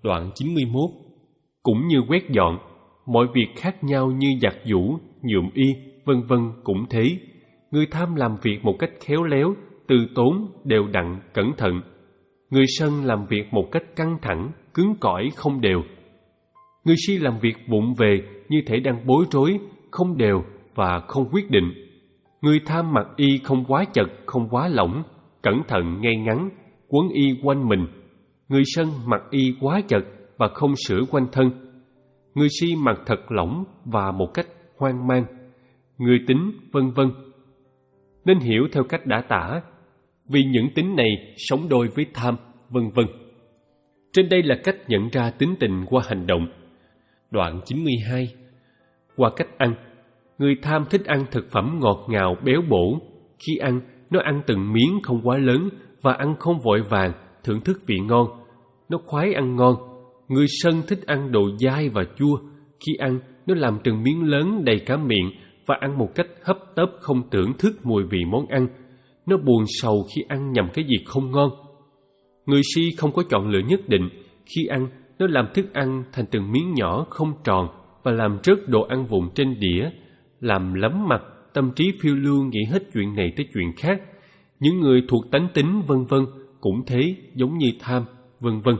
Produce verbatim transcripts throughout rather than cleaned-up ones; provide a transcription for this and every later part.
Đoạn chín mươi mốt. Cũng như quét dọn, mọi việc khác nhau như giặt giũ, nhuộm y, vân vân cũng thế. Người tham làm việc một cách khéo léo, từ tốn, đều đặn, cẩn thận. Người sân làm việc một cách căng thẳng, cứng cỏi, không đều. Người si làm việc vụng về như thể đang bối rối, không đều và không quyết định. Người tham mặc y không quá chật, không quá lỏng, cẩn thận ngay ngắn, quấn y quanh mình. Người sân mặc y quá chật và không sửa quanh thân. Người si mặc thật lỏng và một cách hoang mang. Người tính, vân vân. Nên hiểu theo cách đã tả, vì những tính này sống đôi với tham, vân vân. Trên đây là cách nhận ra tính tình qua hành động. Đoạn chín mươi hai. Qua cách ăn, người tham thích ăn thực phẩm ngọt ngào, béo bổ. Khi ăn, nó ăn từng miếng không quá lớn và ăn không vội vàng, thưởng thức vị ngon. Nó khoái ăn ngon. Người sân thích ăn đồ dai và chua. Khi ăn, nó làm từng miếng lớn đầy cả miệng và ăn một cách hấp tấp, không thưởng thức mùi vị món ăn. Nó buồn sầu khi ăn nhầm cái gì không ngon. Người si không có chọn lựa nhất định. Khi ăn, nó làm thức ăn thành từng miếng nhỏ không tròn và làm rớt đồ ăn vụn trên đĩa, làm lấm mặt, tâm trí phiêu lưu nghĩ hết chuyện này tới chuyện khác. Những người thuộc tánh tính vân vân cũng thế, giống như tham, vân vân.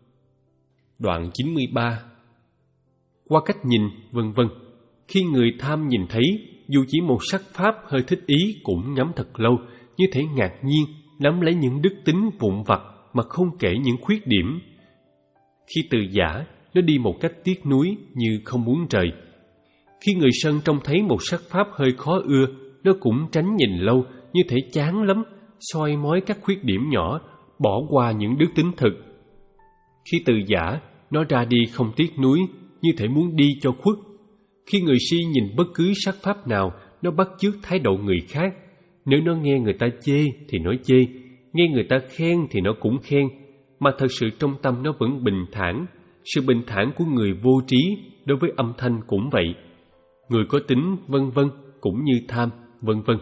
Đoạn chín mươi ba. Qua cách nhìn, vân vân. Khi người tham nhìn thấy, dù chỉ một sắc pháp hơi thích ý cũng ngắm thật lâu, như thể ngạc nhiên, nắm lấy những đức tính vụn vặt mà không kể những khuyết điểm. Khi từ giả, nó đi một cách tiếc nuối như không muốn rời. Khi người sân trông thấy một sắc pháp hơi khó ưa, nó cũng tránh nhìn lâu, như thể chán lắm, soi mói các khuyết điểm nhỏ, bỏ qua những đức tính thực. Khi từ giả, nó ra đi không tiếc nuối, như thể muốn đi cho khuất. Khi người si nhìn bất cứ sắc pháp nào, nó bắt chước thái độ người khác. Nếu nó nghe người ta chê thì nó chê, nghe người ta khen thì nó cũng khen, mà thật sự trong tâm nó vẫn bình thản. Sự bình thản của người vô trí đối với âm thanh cũng vậy. Người có tính vân vân cũng như tham, vân vân.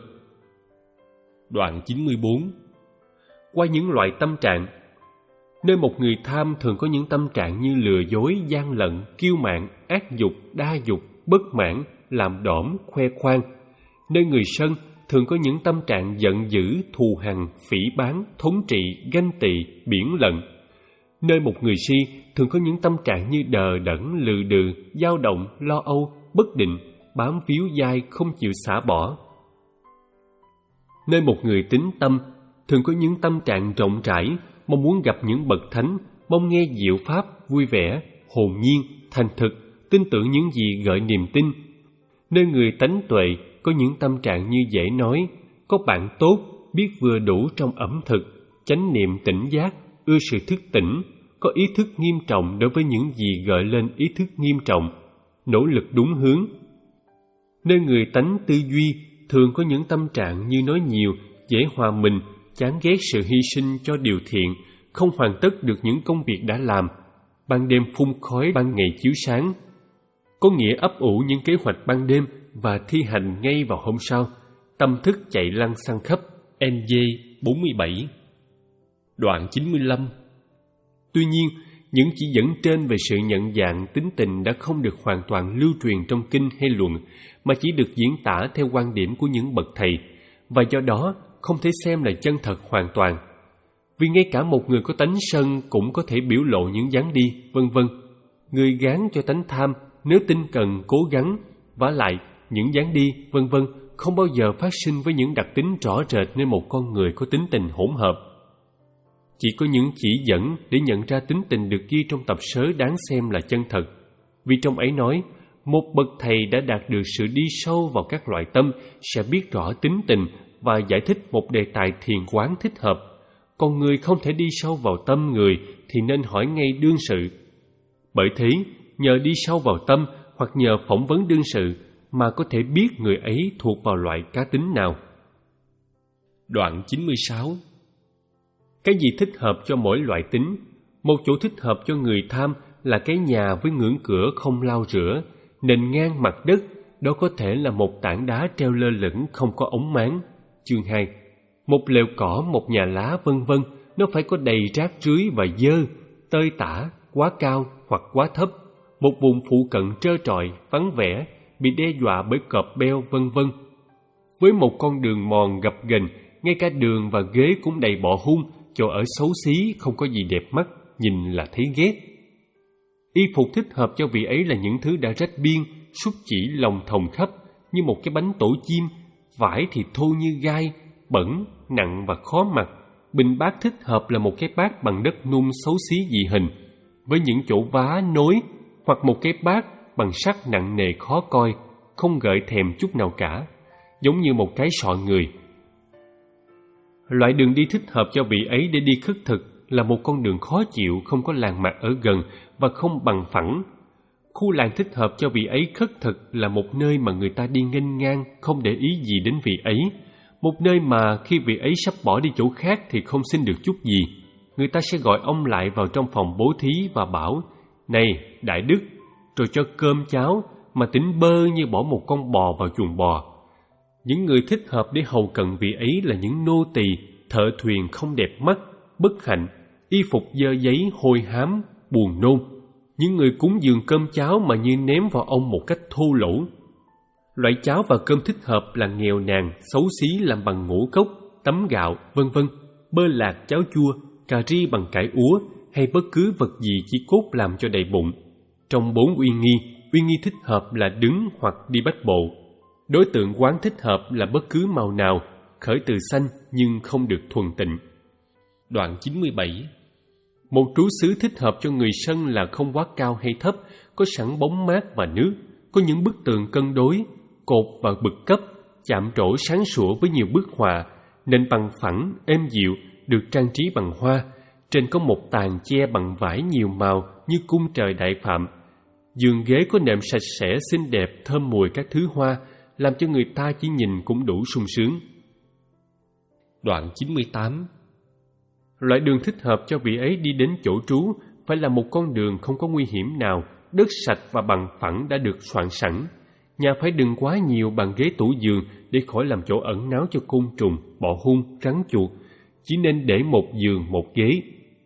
Đoạn chín mươi bốn. Qua những loại tâm trạng. Nơi một người tham thường có những tâm trạng như lừa dối, gian lận, kiêu mạn, ác dục, đa dục, bất mãn, làm đỏm, khoe khoang. Nơi người sân thường có những tâm trạng giận dữ, thù hằn, phỉ báng, thống trị, ganh tị, biển lận. Nơi một người si thường có những tâm trạng như đờ đẫn, lừ đừ, dao động, lo âu, bất định, bám víu dai, không chịu xả bỏ. Nơi một người tín tâm thường có những tâm trạng rộng rãi, mong muốn gặp những bậc thánh, mong nghe diệu pháp, vui vẻ, hồn nhiên, thành thực, tin tưởng những gì gợi niềm tin. Nơi người tánh tuệ có những tâm trạng như dễ nói, có bạn tốt, biết vừa đủ trong ẩm thực, chánh niệm tỉnh giác, ưa sự thức tỉnh, có ý thức nghiêm trọng đối với những gì gợi lên ý thức nghiêm trọng, nỗ lực đúng hướng. Nơi người tánh tư duy thường có những tâm trạng như nói nhiều, dễ hòa mình, chán ghét sự hy sinh cho điều thiện, không hoàn tất được những công việc đã làm, ban đêm phun khói, ban ngày chiếu sáng. Có nghĩa ấp ủ những kế hoạch ban đêm và thi hành ngay vào hôm sau, tâm thức chạy lăng xăng khắp. N J bốn mươi bảy. Đoạn chín mươi lăm. Tuy nhiên, những chỉ dẫn trên về sự nhận dạng tính tình đã không được hoàn toàn lưu truyền trong kinh hay luận, mà chỉ được diễn tả theo quan điểm của những bậc thầy, và do đó không thể xem là chân thật hoàn toàn. Vì ngay cả một người có tánh sân cũng có thể biểu lộ những dáng đi, vân vân. Người gán cho tánh tham nếu tinh cần cố gắng, vả lại những dáng đi, vân vân không bao giờ phát sinh với những đặc tính rõ rệt nên một con người có tính tình hỗn hợp. Chỉ có những chỉ dẫn để nhận ra tính tình được ghi trong tập sớ đáng xem là chân thật. Vì trong ấy nói, một bậc thầy đã đạt được sự đi sâu vào các loại tâm sẽ biết rõ tính tình và giải thích một đề tài thiền quán thích hợp. Còn người không thể đi sâu vào tâm người thì nên hỏi ngay đương sự. Bởi thế, nhờ đi sâu vào tâm hoặc nhờ phỏng vấn đương sự mà có thể biết người ấy thuộc vào loại cá tính nào. Đoạn chín mươi sáu. Cái gì thích hợp cho mỗi loại tính? Một chỗ thích hợp cho người tham là cái nhà với ngưỡng cửa không lau rửa, nền ngang mặt đất, đó có thể là một tảng đá treo lơ lửng không có ống máng. Chương hai. Một lều cỏ, một nhà lá, vân vân, nó phải có đầy rác rưới và dơ, tơi tả, quá cao hoặc quá thấp, một vùng phụ cận trơ trọi, vắng vẻ, bị đe dọa bởi cọp beo vân vân. Với một con đường mòn gập ghềnh, ngay cả đường và ghế cũng đầy bọ hung, chỗ ở xấu xí, không có gì đẹp mắt, nhìn là thấy ghét. Y phục thích hợp cho vị ấy là những thứ đã rách biên, xúc chỉ lồng thòng khắp như một cái bánh tổ chim, vải thì thô như gai, bẩn, nặng và khó mặc. Bình bát thích hợp là một cái bát bằng đất nung xấu xí dị hình, với những chỗ vá nối, hoặc một cái bát bằng sắt nặng nề khó coi, không gợi thèm chút nào cả, giống như một cái sọ người. Loại đường đi thích hợp cho vị ấy để đi khất thực là một con đường khó chịu, không có làng mạc ở gần và không bằng phẳng. Khu làng thích hợp cho vị ấy khất thực là một nơi mà người ta đi nghênh ngang, không để ý gì đến vị ấy. Một nơi mà khi vị ấy sắp bỏ đi chỗ khác thì không xin được chút gì. Người ta sẽ gọi ông lại vào trong phòng bố thí và bảo: "Này, đại đức", rồi cho cơm cháo mà tính bơ như bỏ một con bò vào chuồng bò. Những người thích hợp để hầu cận vị ấy là những nô tỳ, thợ thuyền không đẹp mắt, bất hạnh, y phục dơ giấy, hôi hám, buồn nôn. Những người cúng dường cơm cháo mà như ném vào ông một cách thô lỗ. Loại cháo và cơm thích hợp là nghèo nàn, xấu xí làm bằng ngũ cốc, tấm gạo, vân vân, bơ lạc, cháo chua, cà ri bằng cải úa, hay bất cứ vật gì chỉ cốt làm cho đầy bụng. Trong bốn uy nghi, uy nghi thích hợp là đứng hoặc đi bách bộ. Đối tượng quán thích hợp là bất cứ màu nào, khởi từ xanh nhưng không được thuần tịnh. Đoạn chín mươi bảy. Một trú xứ thích hợp cho người sân là không quá cao hay thấp, có sẵn bóng mát và nước, có những bức tường cân đối, cột và bực cấp, chạm trổ sáng sủa với nhiều bức họa, nền bằng phẳng, êm dịu, được trang trí bằng hoa. Trên có một tàn che bằng vải nhiều màu như cung trời đại phạm. Giường ghế có nệm sạch sẽ xinh đẹp, thơm mùi các thứ hoa, làm cho người ta chỉ nhìn cũng đủ sung sướng. Đoạn chín mươi tám. Loại đường thích hợp cho vị ấy đi đến chỗ trú phải là một con đường không có nguy hiểm nào, đất sạch và bằng phẳng đã được soạn sẵn. Nhà phải đừng quá nhiều bàn ghế tủ giường để khỏi làm chỗ ẩn náu cho côn trùng, bọ hung, rắn chuột. Chỉ nên để một giường, một ghế.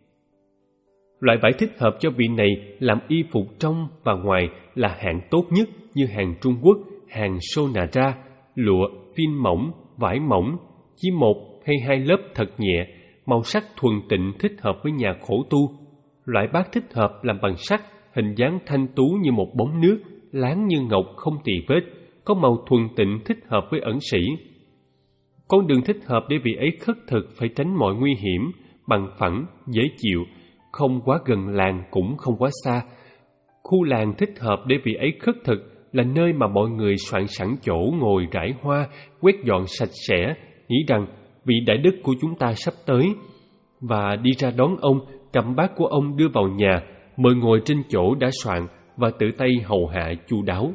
Loại vải thích hợp cho vị này làm y phục trong và ngoài là hạng tốt nhất, như hàng Trung Quốc, hàng Sonara, lụa, phin mỏng, vải mỏng, chỉ một hay hai lớp thật nhẹ, màu sắc thuần tịnh, thích hợp với nhà khổ tu. Loại bát thích hợp làm bằng sắt, hình dáng thanh tú như một bóng nước, láng như ngọc không tì vết, có màu thuần tịnh, thích hợp với ẩn sĩ. Con đường thích hợp để vị ấy khất thực phải tránh mọi nguy hiểm, bằng phẳng, dễ chịu, không quá gần làng cũng không quá xa. Khu làng thích hợp để vị ấy khất thực là nơi mà mọi người soạn sẵn chỗ ngồi rải hoa, quét dọn sạch sẽ, nghĩ rằng vị đại đức của chúng ta sắp tới, và đi ra đón ông, cầm bát của ông đưa vào nhà, mời ngồi trên chỗ đã soạn và tự tay hầu hạ chu đáo.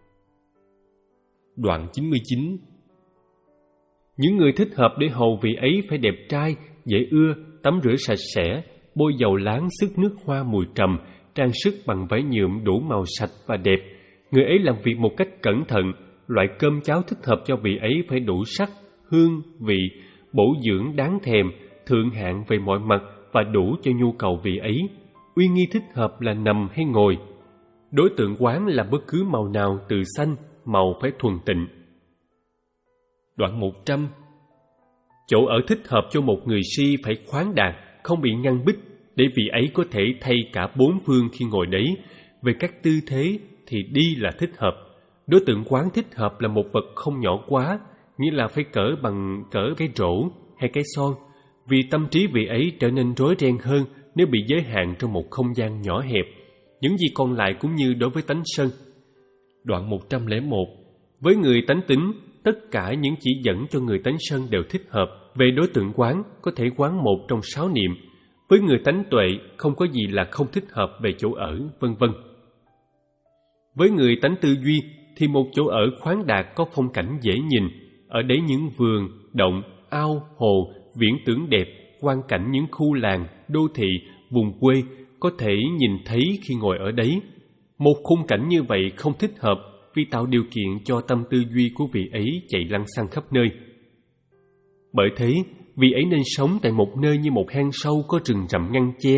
Đoạn chín mươi chín. Những người thích hợp để hầu vị ấy phải đẹp trai, dễ ưa, tắm rửa sạch sẽ, bôi dầu láng sức nước hoa mùi trầm, trang sức bằng vải nhuộm đủ màu sạch và đẹp. Người ấy làm việc một cách cẩn thận. Loại cơm cháo thích hợp cho vị ấy phải đủ sắc, hương, vị, bổ dưỡng đáng thèm, thượng hạng về mọi mặt và đủ cho nhu cầu vị ấy. Uy nghi thích hợp là nằm hay ngồi. Đối tượng quán là bất cứ màu nào từ xanh, màu phải thuần tịnh. Đoạn một trăm. Chỗ ở thích hợp cho một người si phải khoáng đạt, không bị ngăn bích, để vị ấy có thể thay cả bốn phương khi ngồi đấy. Về các tư thế thì đi là thích hợp. Đối tượng quán thích hợp là một vật không nhỏ quá, như là phải cỡ bằng cỡ cái rổ hay cái son, vì tâm trí vị ấy trở nên rối ren hơn nếu bị giới hạn trong một không gian nhỏ hẹp. Những gì còn lại cũng như đối với tánh sân. Đoạn một trăm lẻ một. Với người tánh tính, tất cả những chỉ dẫn cho người tánh sân đều thích hợp. Về đối tượng quán, có thể quán một trong sáu niệm. Với người tánh tuệ, không có gì là không thích hợp về chỗ ở, vân vân. Với người tánh tư duy, thì một chỗ ở khoáng đạt có phong cảnh dễ nhìn. Ở đấy những vườn, động, ao, hồ, viễn tưởng đẹp, quang cảnh những khu làng, đô thị, vùng quê có thể nhìn thấy khi ngồi ở đấy. Một khung cảnh như vậy không thích hợp vì tạo điều kiện cho tâm tư duy của vị ấy chạy lăng xăng khắp nơi. Bởi thế, vị ấy nên sống tại một nơi như một hang sâu có rừng rậm ngăn che,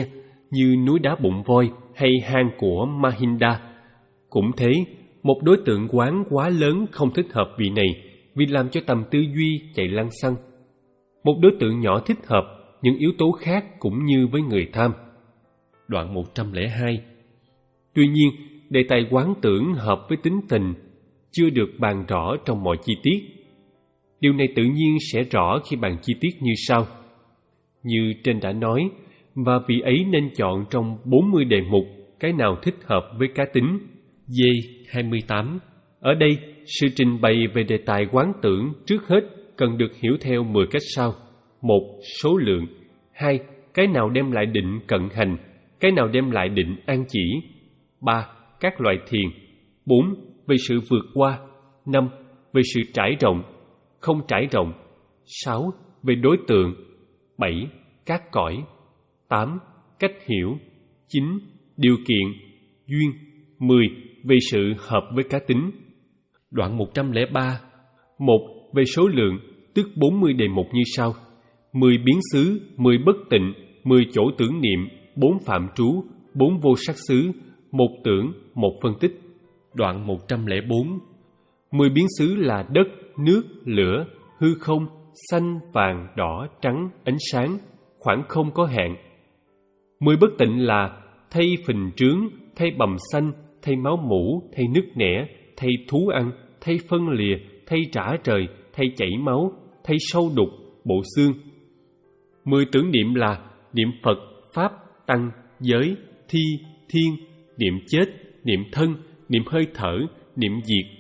như núi đá bụng voi hay hang của Mahinda. Cũng thế, một đối tượng quán quá lớn không thích hợp vị này vì làm cho tầm tư duy chạy lăng xăng. Một đối tượng nhỏ thích hợp những yếu tố khác cũng như với người tham. Đoạn một trăm lẻ hai. Tuy nhiên, đề tài quán tưởng hợp với tính tình chưa được bàn rõ trong mọi chi tiết. Điều này tự nhiên sẽ rõ khi bàn chi tiết như sau. Như trên đã nói, và vị ấy nên chọn trong bốn mươi đề mục cái nào thích hợp với cá tính. D hai mươi tám. Ở đây, sự trình bày về đề tài quán tưởng trước hết cần được hiểu theo mười cách sau. Một. Số lượng. Hai. Cái nào đem lại định cận hành, cái nào đem lại định an chỉ. Ba. Các loại thiền. Bốn. Về sự vượt qua. Năm. Về sự trải rộng, không trải rộng. Sáu. Về đối tượng. Bảy. Các cõi. Tám. Cách hiểu. Chín. Điều kiện, duyên. Mười. Về sự hợp với cá tính. Đoạn một trăm lẻ ba. Một. Về số lượng, tức bốn mươi đề mục như sau: mười biến xứ, mười bất tịnh, mười chỗ tưởng niệm, bốn phạm trú, bốn vô sắc xứ, một tưởng, một phân tích. Đoạn một trăm lẻ bốn. Mười biến xứ là đất, nước, lửa, hư không, xanh, vàng, đỏ, trắng, ánh sáng, khoảng không có hạn. Mười bất tịnh là thay phình trướng, thay bầm xanh, thay máu mủ, thay nứt nẻ, thay thú ăn, thay phân lìa, thay rã rời, thay chảy máu, thay sâu đục, bộ xương. Mười tưởng niệm là niệm Phật, Pháp, Tăng, giới, thi, thiên, niệm chết, niệm thân, niệm hơi thở, niệm diệt.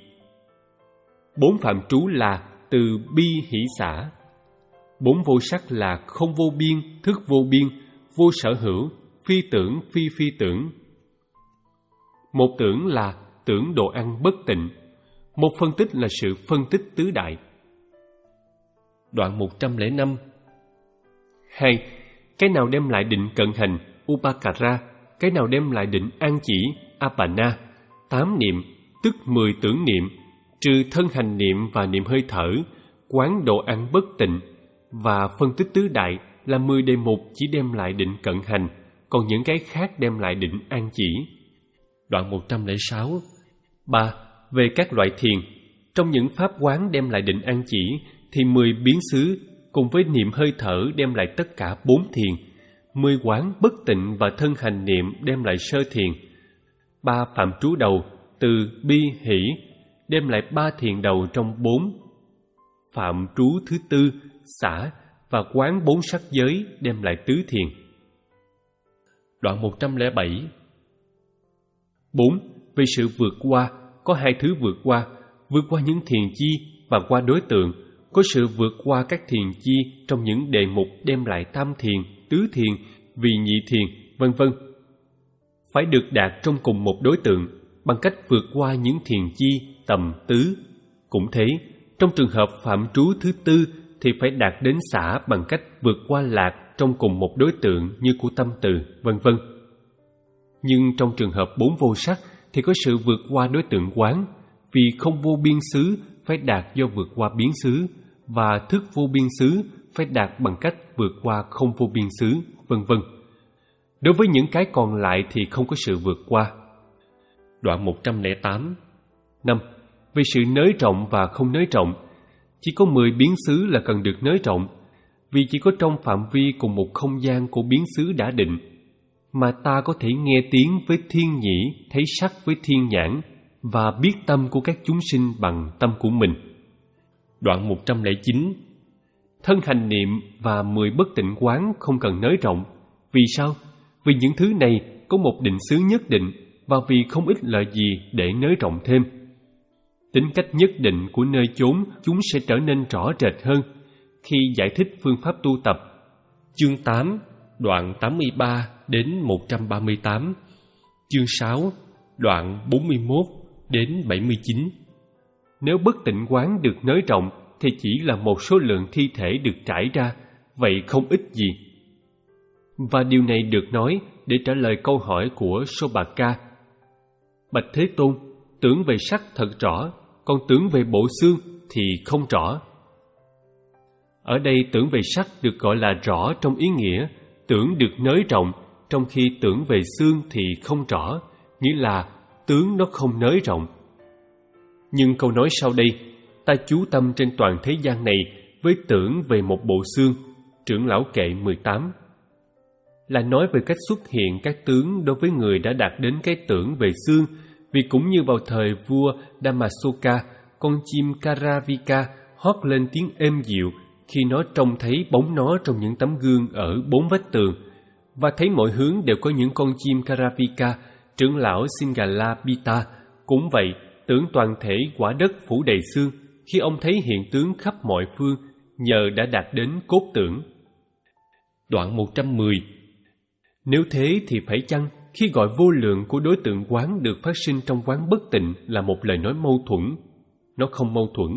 Bốn phạm trú là từ bi hỷ xả. Bốn vô sắc là không vô biên, thức vô biên, vô sở hữu, phi tưởng, phi phi tưởng. Một tưởng là tưởng đồ ăn bất tịnh. Một phân tích là sự phân tích tứ đại. Đoạn một trăm lẻ năm. Hai. Cái nào đem lại định cận hành, upakara, cái nào đem lại định an chỉ, apana. Tám niệm, tức mười tưởng niệm, trừ thân hành niệm và niệm hơi thở, quán đồ ăn bất tịnh, và phân tích tứ đại là mười đề mục chỉ đem lại định cận hành, còn những cái khác đem lại định an chỉ. Đoạn một trăm lẻ sáu. Ba. Về các loại thiền, trong những pháp quán đem lại định an chỉ thì mười biến xứ cùng với niệm hơi thở đem lại tất cả bốn thiền, mười quán bất tịnh và thân hành niệm đem lại sơ thiền. Ba phạm trú đầu từ bi hỷ đem lại ba thiền đầu trong bốn. Phạm trú thứ tư xả và quán bốn sắc giới đem lại tứ thiền. Đoạn một trăm lẻ bảy. Bốn. Về sự vượt qua, có hai thứ vượt qua: vượt qua những thiền chi và qua đối tượng. Có sự vượt qua các thiền chi trong những đề mục đem lại tam thiền, tứ thiền, vì nhị thiền, vân vân. Phải được đạt trong cùng một đối tượng bằng cách vượt qua những thiền chi tầm tứ. Cũng thế, trong trường hợp phạm trú thứ tư thì phải đạt đến xả bằng cách vượt qua lạc trong cùng một đối tượng như của tâm từ, vân vân. Nhưng trong trường hợp bốn vô sắc thì có sự vượt qua đối tượng quán, vì không vô biên xứ phải đạt do vượt qua biến xứ, và thức vô biên xứ phải đạt bằng cách vượt qua không vô biên xứ, vân vân. Đối với những cái còn lại thì không có sự vượt qua. Đoạn một trăm lẻ tám. Năm. Về sự nới rộng và không nới rộng, chỉ có mười biến xứ là cần được nới rộng, vì chỉ có trong phạm vi cùng một không gian của biến xứ đã định mà ta có thể nghe tiếng với thiên nhĩ, thấy sắc với thiên nhãn, và biết tâm của các chúng sinh bằng tâm của mình. Đoạn một trăm lẻ chín. Thân hành niệm và mười bất tịnh quán không cần nới rộng. Vì sao? Vì những thứ này có một định xứ nhất định, và vì không ít lợi gì để nới rộng thêm. Tính cách nhất định của nơi chốn chúng sẽ trở nên rõ rệt hơn khi giải thích phương pháp tu tập. Chương tám, đoạn tám mươi ba đến một trăm ba mươi tám. Chương sáu, đoạn bốn mươi mốt đến bảy mươi chín. Nếu bất tịnh quán được nới rộng thì chỉ là một số lượng thi thể được trải ra, vậy không ít gì. Và điều này được nói để trả lời câu hỏi của Sobhaka. Bạch Thế Tôn, tưởng về sắc thật rõ, còn tưởng về bộ xương thì không rõ. Ở đây tưởng về sắc được gọi là rõ trong ý nghĩa tưởng được nới rộng, trong khi tưởng về xương thì không rõ, nghĩa là tướng nó không nới rộng. Nhưng câu nói sau đây, ta chú tâm trên toàn thế gian này với tưởng về một bộ xương, Trưởng lão kệ mười tám, là nói về cách xuất hiện các tướng đối với người đã đạt đến cái tưởng về xương, vì cũng như vào thời vua Damasoka, con chim Karavika hót lên tiếng êm dịu khi nó trông thấy bóng nó trong những tấm gương ở bốn vách tường, và thấy mọi hướng đều có những con chim Karavika. Trưởng lão Singalabita cũng vậy, tưởng toàn thể quả đất phủ đầy xương, khi ông thấy hiện tướng khắp mọi phương, nhờ đã đạt đến cốt tưởng. Đoạn một trăm mười. Nếu thế thì phải chăng khi gọi vô lượng của đối tượng quán được phát sinh trong quán bất tịnh là một lời nói mâu thuẫn? Nó không mâu thuẫn.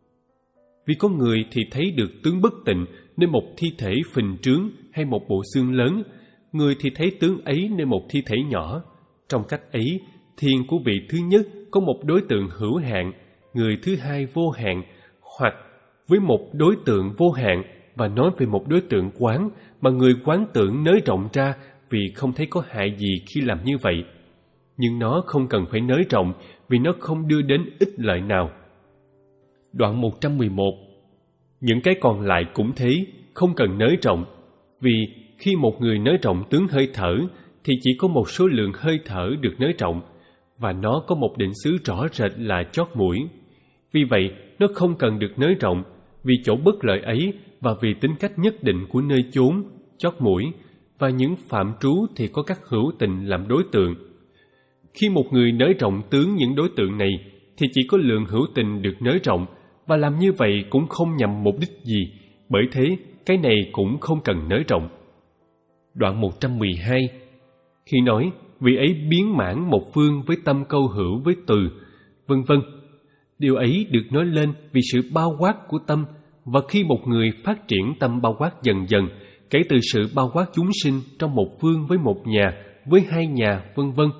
Vì có người thì thấy được tướng bất tịnh nên một thi thể phình trướng hay một bộ xương lớn, người thì thấy tướng ấy nên một thi thể nhỏ. Trong cách ấy, thiền của vị thứ nhất có một đối tượng hữu hạn, người thứ hai vô hạn, hoặc với một đối tượng vô hạn và nói về một đối tượng quán mà người quán tưởng nới rộng ra vì không thấy có hại gì khi làm như vậy. Nhưng nó không cần phải nới rộng vì nó không đưa đến ích lợi nào. Đoạn một trăm mười một. Những cái còn lại cũng thế, không cần nới rộng, vì khi một người nới rộng tướng hơi thở thì chỉ có một số lượng hơi thở được nới rộng, và nó có một định xứ rõ rệt là chót mũi. Vì vậy, nó không cần được nới rộng, vì chỗ bất lợi ấy và vì tính cách nhất định của nơi chốn, chót mũi, và những phạm trú thì có các hữu tình làm đối tượng. Khi một người nới rộng tướng những đối tượng này, thì chỉ có lượng hữu tình được nới rộng, và làm như vậy cũng không nhằm mục đích gì, bởi thế cái này cũng không cần nới rộng. Đoạn một trăm mười hai. Khi nói, vị ấy biến mãn một phương với tâm câu hữu với từ, vân vân. Điều ấy được nói lên vì sự bao quát của tâm, và khi một người phát triển tâm bao quát dần dần, kể từ sự bao quát chúng sinh trong một phương với một nhà, với hai nhà, vân vân.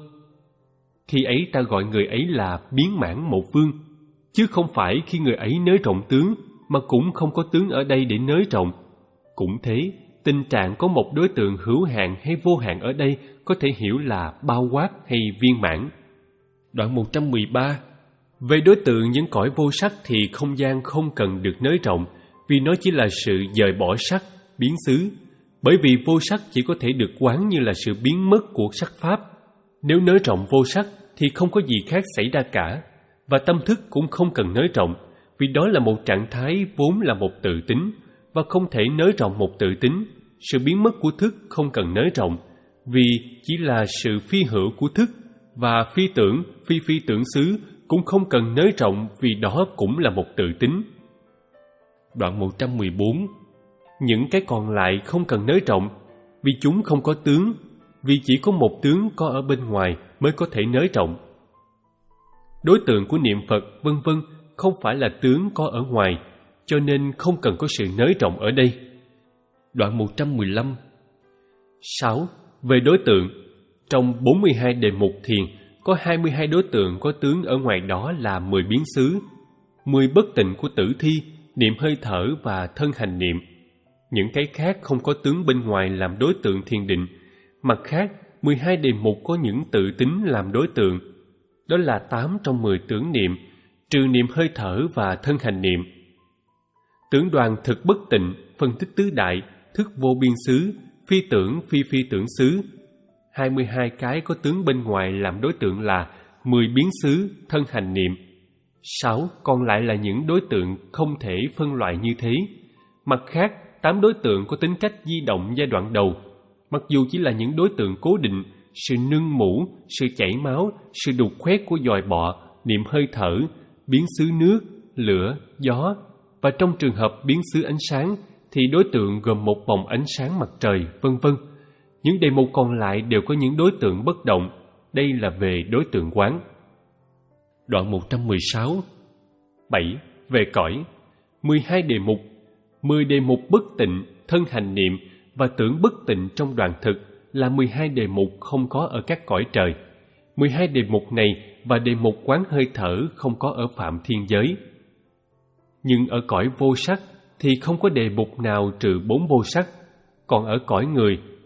Khi ấy ta gọi người ấy là biến mãn một phương, chứ không phải khi người ấy nới rộng tướng, mà cũng không có tướng ở đây để nới rộng. Cũng thế, tình trạng có một đối tượng hữu hạn hay vô hạn ở đây có thể hiểu là bao quát hay viên mãn. Đoạn một trăm mười ba. Về đối tượng những cõi vô sắc thì không gian không cần được nới rộng, vì nó chỉ là sự dời bỏ sắc, biến xứ. Bởi vì vô sắc chỉ có thể được quán như là sự biến mất của sắc pháp. Nếu nới rộng vô sắc thì không có gì khác xảy ra cả, và tâm thức cũng không cần nới rộng, vì đó là một trạng thái vốn là một tự tính, và không thể nới rộng một tự tính. Sự biến mất của thức không cần nới rộng, vì chỉ là sự phi hữu của thức, và phi tưởng, phi phi tưởng xứ cũng không cần nới rộng vì đó cũng là một tự tính. Đoạn một trăm mười bốn. Những cái còn lại không cần nới rộng, vì chúng không có tướng, vì chỉ có một tướng có ở bên ngoài mới có thể nới rộng. Đối tượng của niệm Phật, vân vân không phải là tướng có ở ngoài, cho nên không cần có sự nới rộng ở đây. Đoạn một trăm mười lăm. sáu. Về đối tượng, trong bốn mươi hai đề mục thiền, có hai mươi hai đối tượng có tướng ở ngoài đó là mười biến xứ, mười bất tịnh của tử thi, niệm hơi thở và thân hành niệm. Những cái khác không có tướng bên ngoài làm đối tượng thiền định. Mặt khác, mười hai đề mục có những tự tính làm đối tượng. Đó là tám trong mười tưởng niệm, trừ niệm hơi thở và thân hành niệm. Tưởng đoàn thực bất tịnh, phân tích tứ đại, thức vô biên xứ, phi tưởng phi phi tưởng xứ. hai mươi hai cái có tướng bên ngoài làm đối tượng là mười biến xứ, thân hành niệm. Sáu còn lại là những đối tượng không thể phân loại như thế. Mặt khác, tám đối tượng có tính cách di động giai đoạn đầu, mặc dù chỉ là những đối tượng cố định, sự nưng mũ, sự chảy máu, sự đục khoét của dòi bọ, niệm hơi thở, biến xứ nước, lửa, gió. Và trong trường hợp biến xứ ánh sáng thì đối tượng gồm một vòng ánh sáng mặt trời, vân vân. Những đề mục còn lại đều có những đối tượng bất động. Đây là về đối tượng quán. Đoạn một trăm mười sáu. bảy. Về cõi. mười hai đề mục, mười đề mục bất tịnh, thân hành niệm và tưởng bất tịnh trong đoàn thực là mười hai đề mục không có ở các cõi trời. mười hai đề mục này và đề mục quán hơi thở không có ở phạm thiên giới. Nhưng ở cõi vô sắc thì không có đề mục nào trừ bốn vô sắc. Còn ở cõi người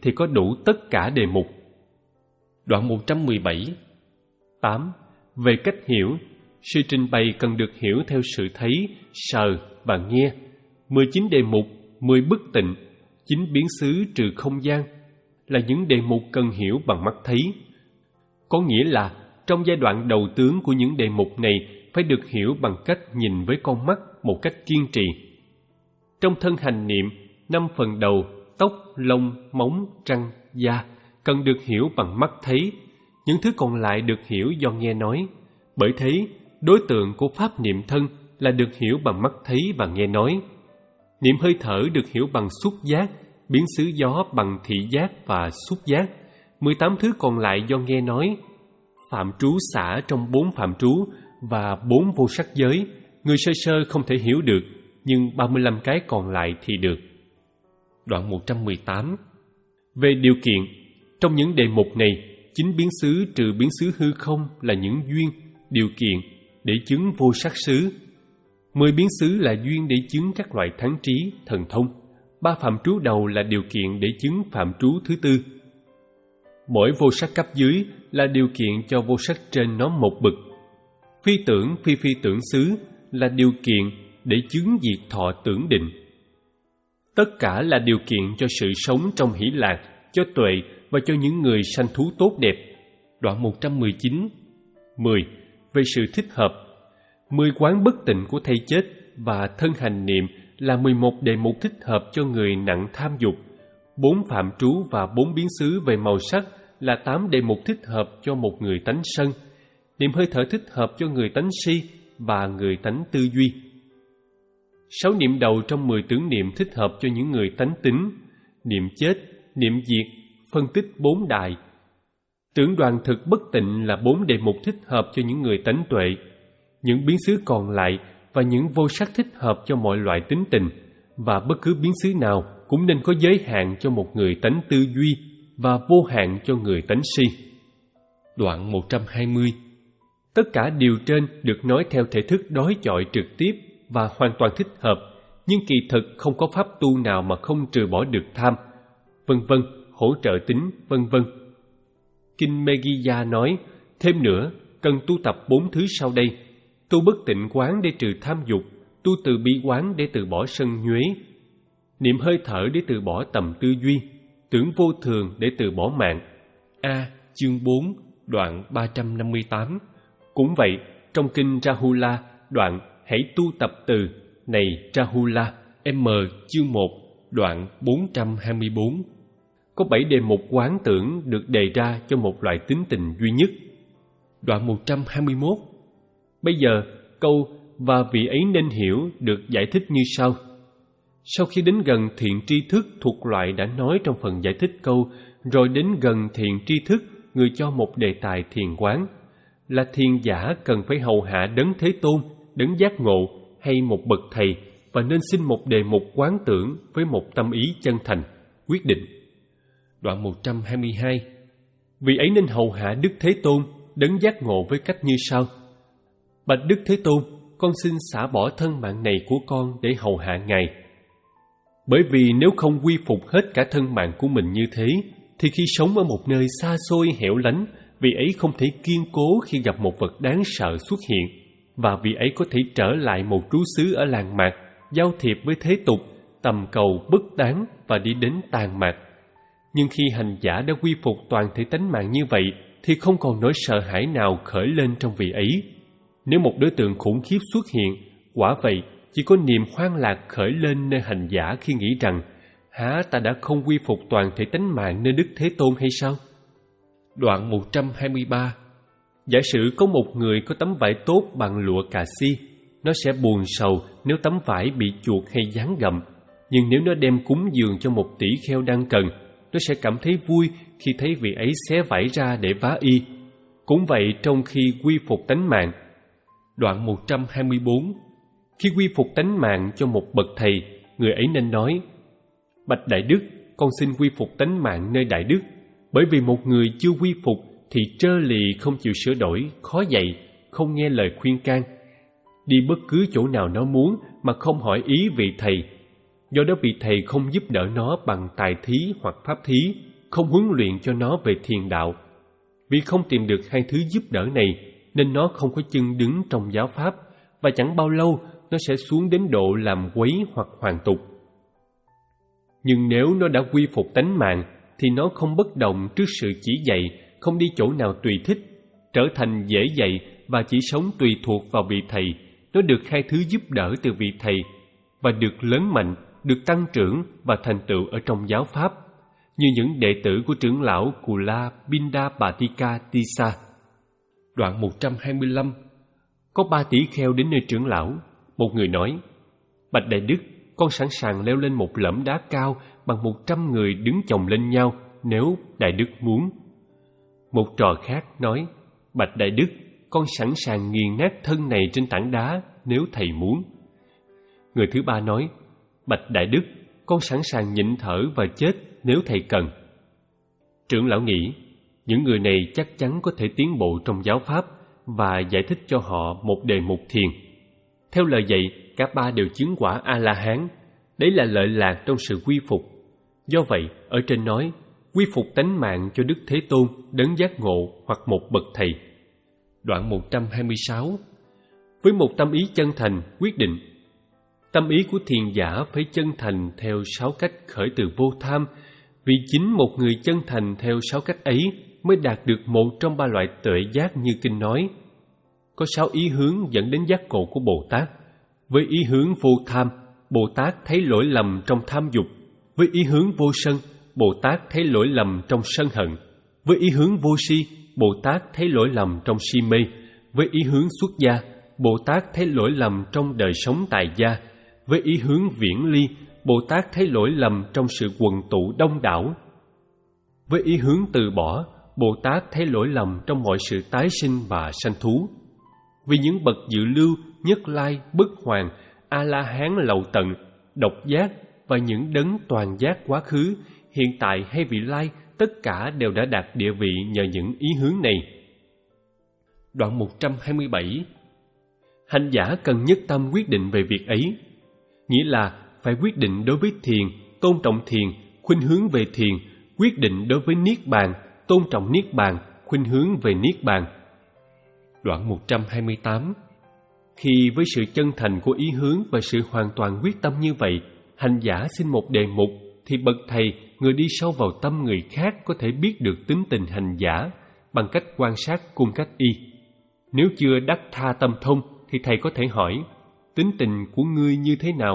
thì có đủ tất cả đề mục. Đoạn một trăm mười bảy. tám. Về cách hiểu, sư trình bày cần được hiểu theo sự thấy, sờ và nghe. mười chín đề mục, mười bất tịnh, chín biến xứ trừ không gian là những đề mục cần hiểu bằng mắt thấy. Có nghĩa là trong giai đoạn đầu tướng của những đề mục này phải được hiểu bằng cách nhìn với con mắt một cách kiên trì. Trong thân hành niệm, năm phần đầu, tóc, lông, móng, răng, da cần được hiểu bằng mắt thấy. Những thứ còn lại được hiểu do nghe nói. Bởi thế, đối tượng của pháp niệm thân là được hiểu bằng mắt thấy và nghe nói. Niệm hơi thở được hiểu bằng xúc giác, biến xứ gió bằng thị giác và xúc giác. mười tám thứ còn lại do nghe nói. Phạm trú xả trong bốn phạm trú và bốn vô sắc giới, người sơ sơ không thể hiểu được, nhưng ba mươi lăm cái còn lại thì được. Đoạn một trăm mười tám. Về điều kiện, trong những đề mục này, chín biến xứ trừ biến xứ hư không là những duyên, điều kiện để chứng vô sắc xứ. Mười biến xứ là duyên để chứng các loại thắng trí, thần thông. Ba phạm trú đầu là điều kiện để chứng phạm trú thứ tư. Mỗi vô sắc cấp dưới là điều kiện cho vô sắc trên nó một bậc. Phi tưởng, phi phi tưởng xứ là điều kiện để chứng diệt thọ tưởng định. Tất cả là điều kiện cho sự sống trong hỷ lạc, cho tuệ và cho những người sanh thú tốt đẹp. Đoạn một trăm mười chín. mười. Về sự thích hợp. Mười quán bất tịnh của thầy chết và thân hành niệm là mười một đề mục thích hợp cho người nặng tham dục. Bốn phạm trú và bốn biến xứ về màu sắc là tám đề mục thích hợp cho một người tánh sân. Niệm hơi thở thích hợp cho người tánh si và người tánh tư duy. Sáu niệm đầu trong mười tưởng niệm thích hợp cho những người tánh tính. Niệm chết, niệm diệt, phân tích bốn đại. Tưởng đoàn thực bất tịnh là bốn đề mục thích hợp cho những người tánh tuệ. Những biến xứ còn lại và những vô sắc thích hợp cho mọi loại tính tình, và bất cứ biến xứ nào cũng nên có giới hạn cho một người tánh tư duy và vô hạn cho người tánh si. Đoạn một trăm hai mươi. Tất cả điều trên được nói theo thể thức đối chọi trực tiếp và hoàn toàn thích hợp, nhưng kỳ thực không có pháp tu nào mà không trừ bỏ được tham, vân vân, hỗ trợ tính, vân vân. Kinh Megillah nói, thêm nữa, cần tu tập bốn thứ sau đây: tu bất tịnh quán để trừ tham dục, tu từ bi quán để từ bỏ sân nhuế, niệm hơi thở để từ bỏ tầm tư duy, tưởng vô thường để từ bỏ mạng. A. Chương bốn, đoạn ba trăm năm mươi tám. Cũng vậy, trong kinh Rahula, đoạn hãy tu tập từ này Rahula, M. Chương một, đoạn bốn trăm hai mươi bốn. Có bảy đề mục quán tưởng được đề ra cho một loại tính tình duy nhất. Đoạn một trăm hai mươi mốt. Bây giờ, câu và vị ấy nên hiểu được giải thích như sau. Sau khi đến gần thiện tri thức thuộc loại đã nói trong phần giải thích câu, rồi đến gần thiện tri thức, người cho một đề tài thiền quán. Là thiền giả cần phải hầu hạ đấng Thế Tôn, đấng giác ngộ hay một bậc thầy, và nên xin một đề mục quán tưởng với một tâm ý chân thành, quyết định. Đoạn một trăm hai mươi hai. Vị ấy nên hầu hạ Đức Thế Tôn, đấng giác ngộ với cách như sau. Bạch Đức Thế Tôn, con xin xả bỏ thân mạng này của con để hầu hạ Ngài. Bởi vì nếu không quy phục hết cả thân mạng của mình như thế, thì khi sống ở một nơi xa xôi hẻo lánh, vị ấy không thể kiên cố khi gặp một vật đáng sợ xuất hiện, và vị ấy có thể trở lại một trú xứ ở làng mạc, giao thiệp với thế tục, tầm cầu bất tán và đi đến tàn mạc. Nhưng khi hành giả đã quy phục toàn thể tánh mạng như vậy, thì không còn nỗi sợ hãi nào khởi lên trong vị ấy. Nếu một đối tượng khủng khiếp xuất hiện, quả vậy chỉ có niềm hoang lạc khởi lên nơi hành giả khi nghĩ rằng, hả ta đã không quy phục toàn thể tánh mạng nơi Đức Thế Tôn hay sao? Đoạn một trăm hai mươi ba. Giả sử có một người có tấm vải tốt bằng lụa cà si, nó sẽ buồn sầu nếu tấm vải bị chuột hay gián gặm. Nhưng nếu nó đem cúng dường cho một tỷ kheo đang cần, nó sẽ cảm thấy vui khi thấy vị ấy xé vải ra để vá y. Cũng vậy trong khi quy phục tánh mạng. Đoạn một trăm hai mươi bốn. Khi quy phục tánh mạng cho một bậc thầy, người ấy nên nói: Bạch Đại Đức, con xin quy phục tánh mạng nơi Đại Đức. Bởi vì một người chưa quy phục thì trơ lì, không chịu sửa đổi, khó dạy, không nghe lời khuyên can, đi bất cứ chỗ nào nó muốn mà không hỏi ý vị thầy. Do đó vị thầy không giúp đỡ nó bằng tài thí hoặc pháp thí, không huấn luyện cho nó về thiền đạo. Vì không tìm được hai thứ giúp đỡ này, nên nó không có chân đứng trong giáo pháp, và chẳng bao lâu nó sẽ xuống đến độ làm quấy hoặc hoàn tục. Nhưng nếu nó đã quy phục tánh mạng, thì nó không bất động trước sự chỉ dạy, không đi chỗ nào tùy thích, trở thành dễ dạy và chỉ sống tùy thuộc vào vị thầy. Nó được hai thứ giúp đỡ từ vị thầy, và được lớn mạnh, được tăng trưởng và thành tựu ở trong giáo pháp, như những đệ tử của trưởng lão Kula Pindapatika Tissa. Đoạn một trăm hai mươi lăm. Có ba tỷ kheo đến nơi trưởng lão. Một người nói: Bạch Đại Đức, con sẵn sàng leo lên một lẫm đá cao bằng một trăm người đứng chồng lên nhau, nếu Đại Đức muốn. Một trò khác nói: Bạch Đại Đức, con sẵn sàng nghiền nát thân này trên tảng đá, nếu thầy muốn. Người thứ ba nói: Bạch Đại Đức, con sẵn sàng nhịn thở và chết nếu thầy cần. Trưởng lão nghĩ, những người này chắc chắn có thể tiến bộ trong giáo pháp, và giải thích cho họ một đề mục thiền. Theo lời dạy, cả ba đều chứng quả A-la-hán. Đấy là lợi lạc trong sự quy phục. Do vậy, ở trên nói, quy phục tánh mạng cho Đức Thế Tôn, đấng giác ngộ hoặc một bậc thầy. Đoạn một trăm hai mươi sáu. Với một tâm ý chân thành, quyết định. Tâm ý của thiền giả phải chân thành theo sáu cách khởi từ vô tham, vì chính một người chân thành theo sáu cách ấy mới đạt được một trong ba loại tuệ giác như kinh nói. Có sáu ý hướng dẫn đến giác ngộ của Bồ Tát. Với ý hướng vô tham, Bồ Tát thấy lỗi lầm trong tham dục. Với ý hướng vô sân, Bồ Tát thấy lỗi lầm trong sân hận. Với ý hướng vô si, Bồ Tát thấy lỗi lầm trong si mê. Với ý hướng xuất gia, Bồ Tát thấy lỗi lầm trong đời sống tại gia. Với ý hướng viễn ly, Bồ Tát thấy lỗi lầm trong sự quần tụ đông đảo. Với ý hướng từ bỏ, Bồ Tát thấy lỗi lầm trong mọi sự tái sinh và sanh thú. Vì những bậc dự lưu, nhất lai, bất hoàn, A-la-hán lậu tận, độc giác và những đấng toàn giác quá khứ, hiện tại hay vị lai, tất cả đều đã đạt địa vị nhờ những ý hướng này. Đoạn một trăm hai mươi bảy. Hành giả cần nhất tâm quyết định về việc ấy, nghĩa là phải quyết định đối với thiền, tôn trọng thiền, khuynh hướng về thiền, quyết định đối với niết bàn, tôn trọng niết bàn, khuynh hướng về niết bàn. Đoạn một trăm hai mươi tám. Khi với sự chân thành của ý hướng và sự hoàn toàn quyết tâm như vậy, hành giả xin một đề mục, thì bậc thầy, người đi sâu vào tâm người khác, có thể biết được tính tình hành giả bằng cách quan sát cung cách y. Nếu chưa đắc tha tâm thông, thì thầy có thể hỏi: tính tình của ngươi như thế nào?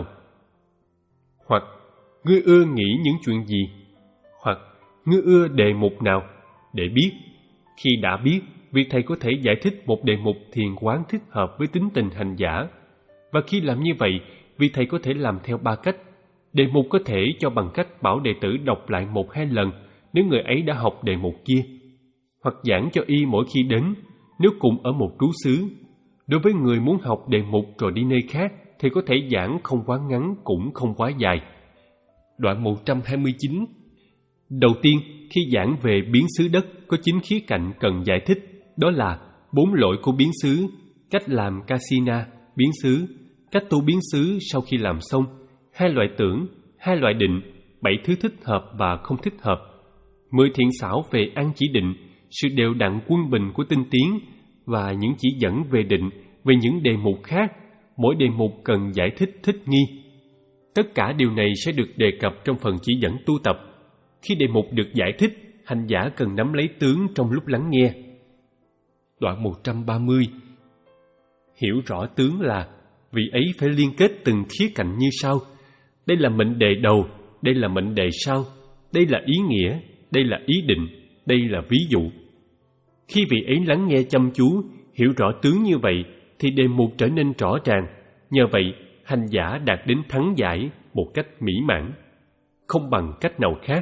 Hoặc ngươi ưa nghĩ những chuyện gì? Hoặc ngươi ưa đề mục nào? Để biết. Khi đã biết, vị thầy có thể giải thích một đề mục thiền quán thích hợp với tính tình hành giả. Và khi làm như vậy, vị thầy có thể làm theo ba cách. Đề mục có thể cho bằng cách bảo đệ tử đọc lại một hai lần nếu người ấy đã học đề mục kia, hoặc giảng cho y mỗi khi đến nếu cùng ở một trú xứ. Đối với người muốn học đề mục rồi đi nơi khác, thì có thể giảng không quá ngắn cũng không quá dài. Đoạn một trăm hai mươi chín. Đầu tiên, khi giảng về biến xứ đất, có chín khía cạnh cần giải thích. Đó là bốn lỗi của biến xứ, cách làm kasina, biến xứ, cách tu biến xứ sau khi làm xong, hai loại tưởng, hai loại định, bảy thứ thích hợp và không thích hợp, mười thiện xảo về ăn chỉ định, sự đều đặn quân bình của tinh tiến, và những chỉ dẫn về định, về những đề mục khác. Mỗi đề mục cần giải thích thích nghi. Tất cả điều này sẽ được đề cập trong phần chỉ dẫn tu tập. Khi đề mục được giải thích, hành giả cần nắm lấy tướng trong lúc lắng nghe. Đoạn một trăm ba mươi. Hiểu rõ tướng là vị ấy phải liên kết từng khía cạnh như sau: đây là mệnh đề đầu, đây là mệnh đề sau, đây là ý nghĩa, đây là ý định, đây là ví dụ. Khi vị ấy lắng nghe chăm chú, hiểu rõ tướng như vậy, thì đề mục trở nên rõ ràng. Nhờ vậy, hành giả đạt đến thắng giải một cách mỹ mãn, không bằng cách nào khác.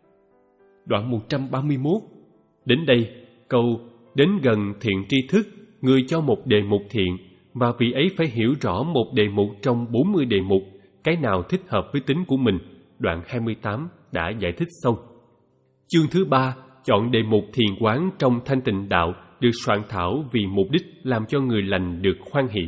Đoạn một trăm ba mươi mốt. Đến đây, câu đến gần thiện tri thức, người cho một đề mục thiện, và vị ấy phải hiểu rõ một đề mục trong bốn mươi đề mục, cái nào thích hợp với tính của mình. Đoạn hai mươi tám đã giải thích xong. Chương thứ ba, chọn đề mục thiền quán trong thanh tịnh đạo, được soạn thảo vì mục đích làm cho người lành được hoan hỷ.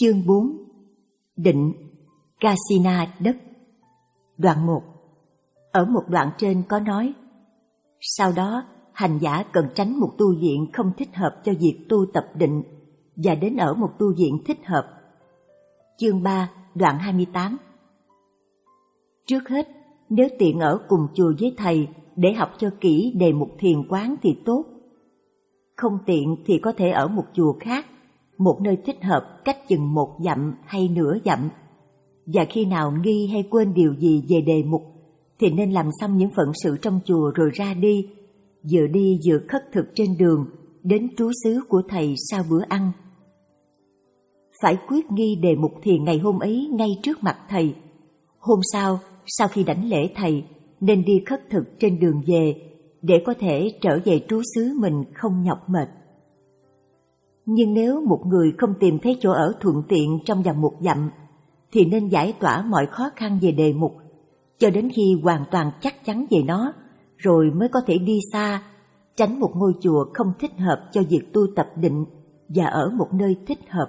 Chương bốn. Định Kasina đất. Đoạn một. Ở một đoạn trên có nói: sau đó, hành giả cần tránh một tu viện không thích hợp cho việc tu tập định và đến ở một tu viện thích hợp. Chương ba, đoạn hai mươi tám. Trước hết, nếu tiện ở cùng chùa với thầy để học cho kỹ đề mục thiền quán thì tốt. Không tiện thì có thể ở một chùa khác, một nơi thích hợp cách chừng một dặm hay nửa dặm. Và khi nào nghi hay quên điều gì về đề mục thì nên làm xong những phận sự trong chùa rồi ra đi, vừa đi vừa khất thực trên đường đến trú xứ của thầy sau bữa ăn. Phải quyết nghi đề mục thiền ngày hôm ấy ngay trước mặt thầy. Hôm sau, sau khi đảnh lễ thầy, nên đi khất thực trên đường về để có thể trở về trú xứ mình không nhọc mệt. Nhưng nếu một người không tìm thấy chỗ ở thuận tiện trong vòng một dặm, thì nên giải tỏa mọi khó khăn về đề mục, cho đến khi hoàn toàn chắc chắn về nó, rồi mới có thể đi xa, tránh một ngôi chùa không thích hợp cho việc tu tập định và ở một nơi thích hợp.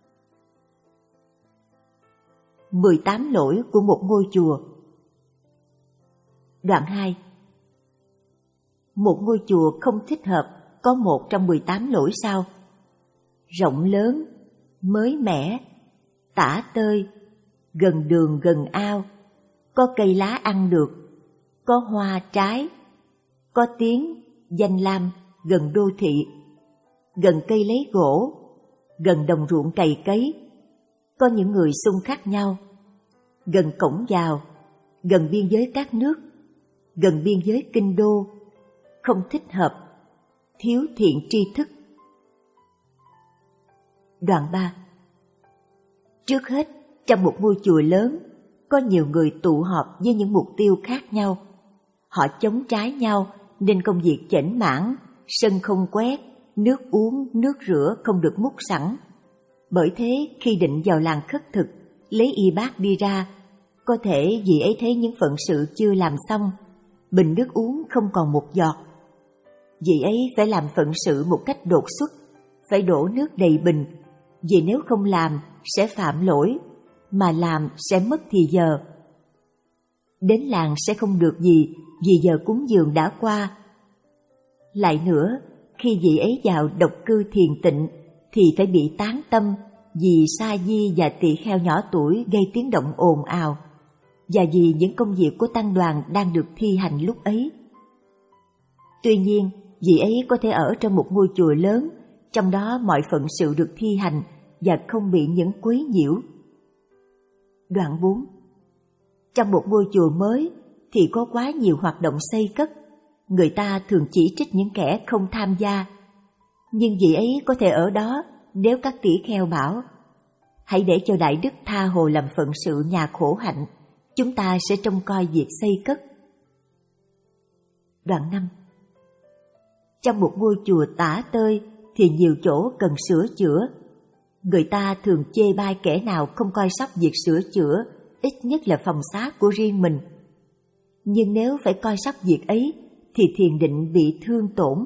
mười tám lỗi của một ngôi chùa. Đoạn hai. Một ngôi chùa không thích hợp có một trong mười tám lỗi sau: rộng lớn, mới mẻ, tả tơi, gần đường gần ao, có cây lá ăn được, có hoa trái, có tiếng, danh lam, gần đô thị, gần cây lấy gỗ, gần đồng ruộng cày cấy, có những người xung khắc nhau, gần cổng vào, gần biên giới các nước, gần biên giới kinh đô, không thích hợp, thiếu thiện tri thức. Đoạn ba. Trước hết, trong một ngôi chùa lớn, có nhiều người tụ họp với những mục tiêu khác nhau. Họ chống trái nhau nên công việc chểnh mảng, sân không quét, nước uống, nước rửa không được múc sẵn. Bởi thế, khi định vào làng khất thực, lấy y bát đi ra, có thể vì ấy thấy những phận sự chưa làm xong, bình nước uống không còn một giọt. Vì ấy phải làm phận sự một cách đột xuất, phải đổ nước đầy bình, vì nếu không làm sẽ phạm lỗi, mà làm sẽ mất thì giờ. Đến làng sẽ không được gì vì giờ cúng dường đã qua. Lại nữa, khi vị ấy vào độc cư thiền tịnh thì phải bị tán tâm vì sa di và tỳ kheo nhỏ tuổi gây tiếng động ồn ào, và vì những công việc của tăng đoàn đang được thi hành lúc ấy. Tuy nhiên, vị ấy có thể ở trong một ngôi chùa lớn, trong đó mọi phận sự được thi hành và không bị những quấy nhiễu. Đoạn bốn. Trong một ngôi chùa mới thì có quá nhiều hoạt động xây cất, người ta thường chỉ trích những kẻ không tham gia. Nhưng vị ấy có thể ở đó nếu các tỷ kheo bảo: hãy để cho Đại Đức tha hồ làm phận sự nhà khổ hạnh, chúng ta sẽ trông coi việc xây cất. Đoạn năm. Trong một ngôi chùa tả tơi thì nhiều chỗ cần sửa chữa. Người ta thường chê bai kẻ nào không coi sóc việc sửa chữa, ít nhất là phòng xá của riêng mình. Nhưng nếu phải coi sóc việc ấy thì thiền định bị thương tổn.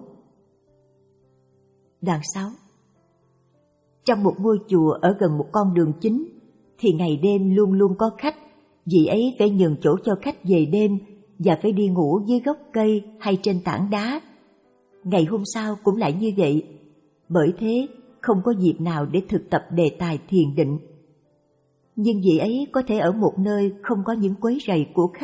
Đoạn sáu. Trong một ngôi chùa ở gần một con đường chính thì ngày đêm luôn luôn có khách, vì ấy phải nhường chỗ cho khách về đêm và phải đi ngủ dưới gốc cây hay trên tảng đá. Ngày hôm sau cũng lại như vậy, bởi thế không có dịp nào để thực tập đề tài thiền định. Nhưng vị ấy có thể ở một nơi không có những quấy rầy của khách.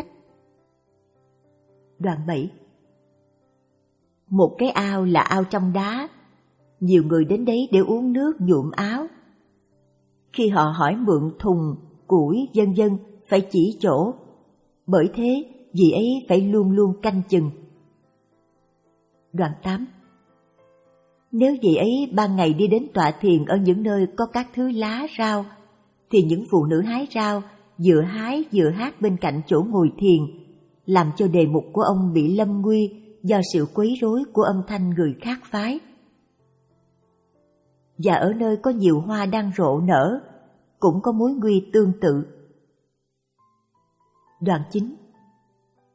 Đoạn bảy. Một cái ao là ao trong đá, nhiều người đến đấy để uống nước nhuộm áo. Khi họ hỏi mượn thùng, củi, vân vân phải chỉ chỗ, bởi thế vị ấy phải luôn luôn canh chừng. Đoạn tám. Nếu vị ấy ban ngày đi đến tọa thiền ở những nơi có các thứ lá rau, thì những phụ nữ hái rau vừa hái vừa hát bên cạnh chỗ ngồi thiền, làm cho đề mục của ông bị lâm nguy do sự quấy rối của âm thanh người khác phái. Và ở nơi có nhiều hoa đang rộ nở, cũng có mối nguy tương tự. Đoạn chín.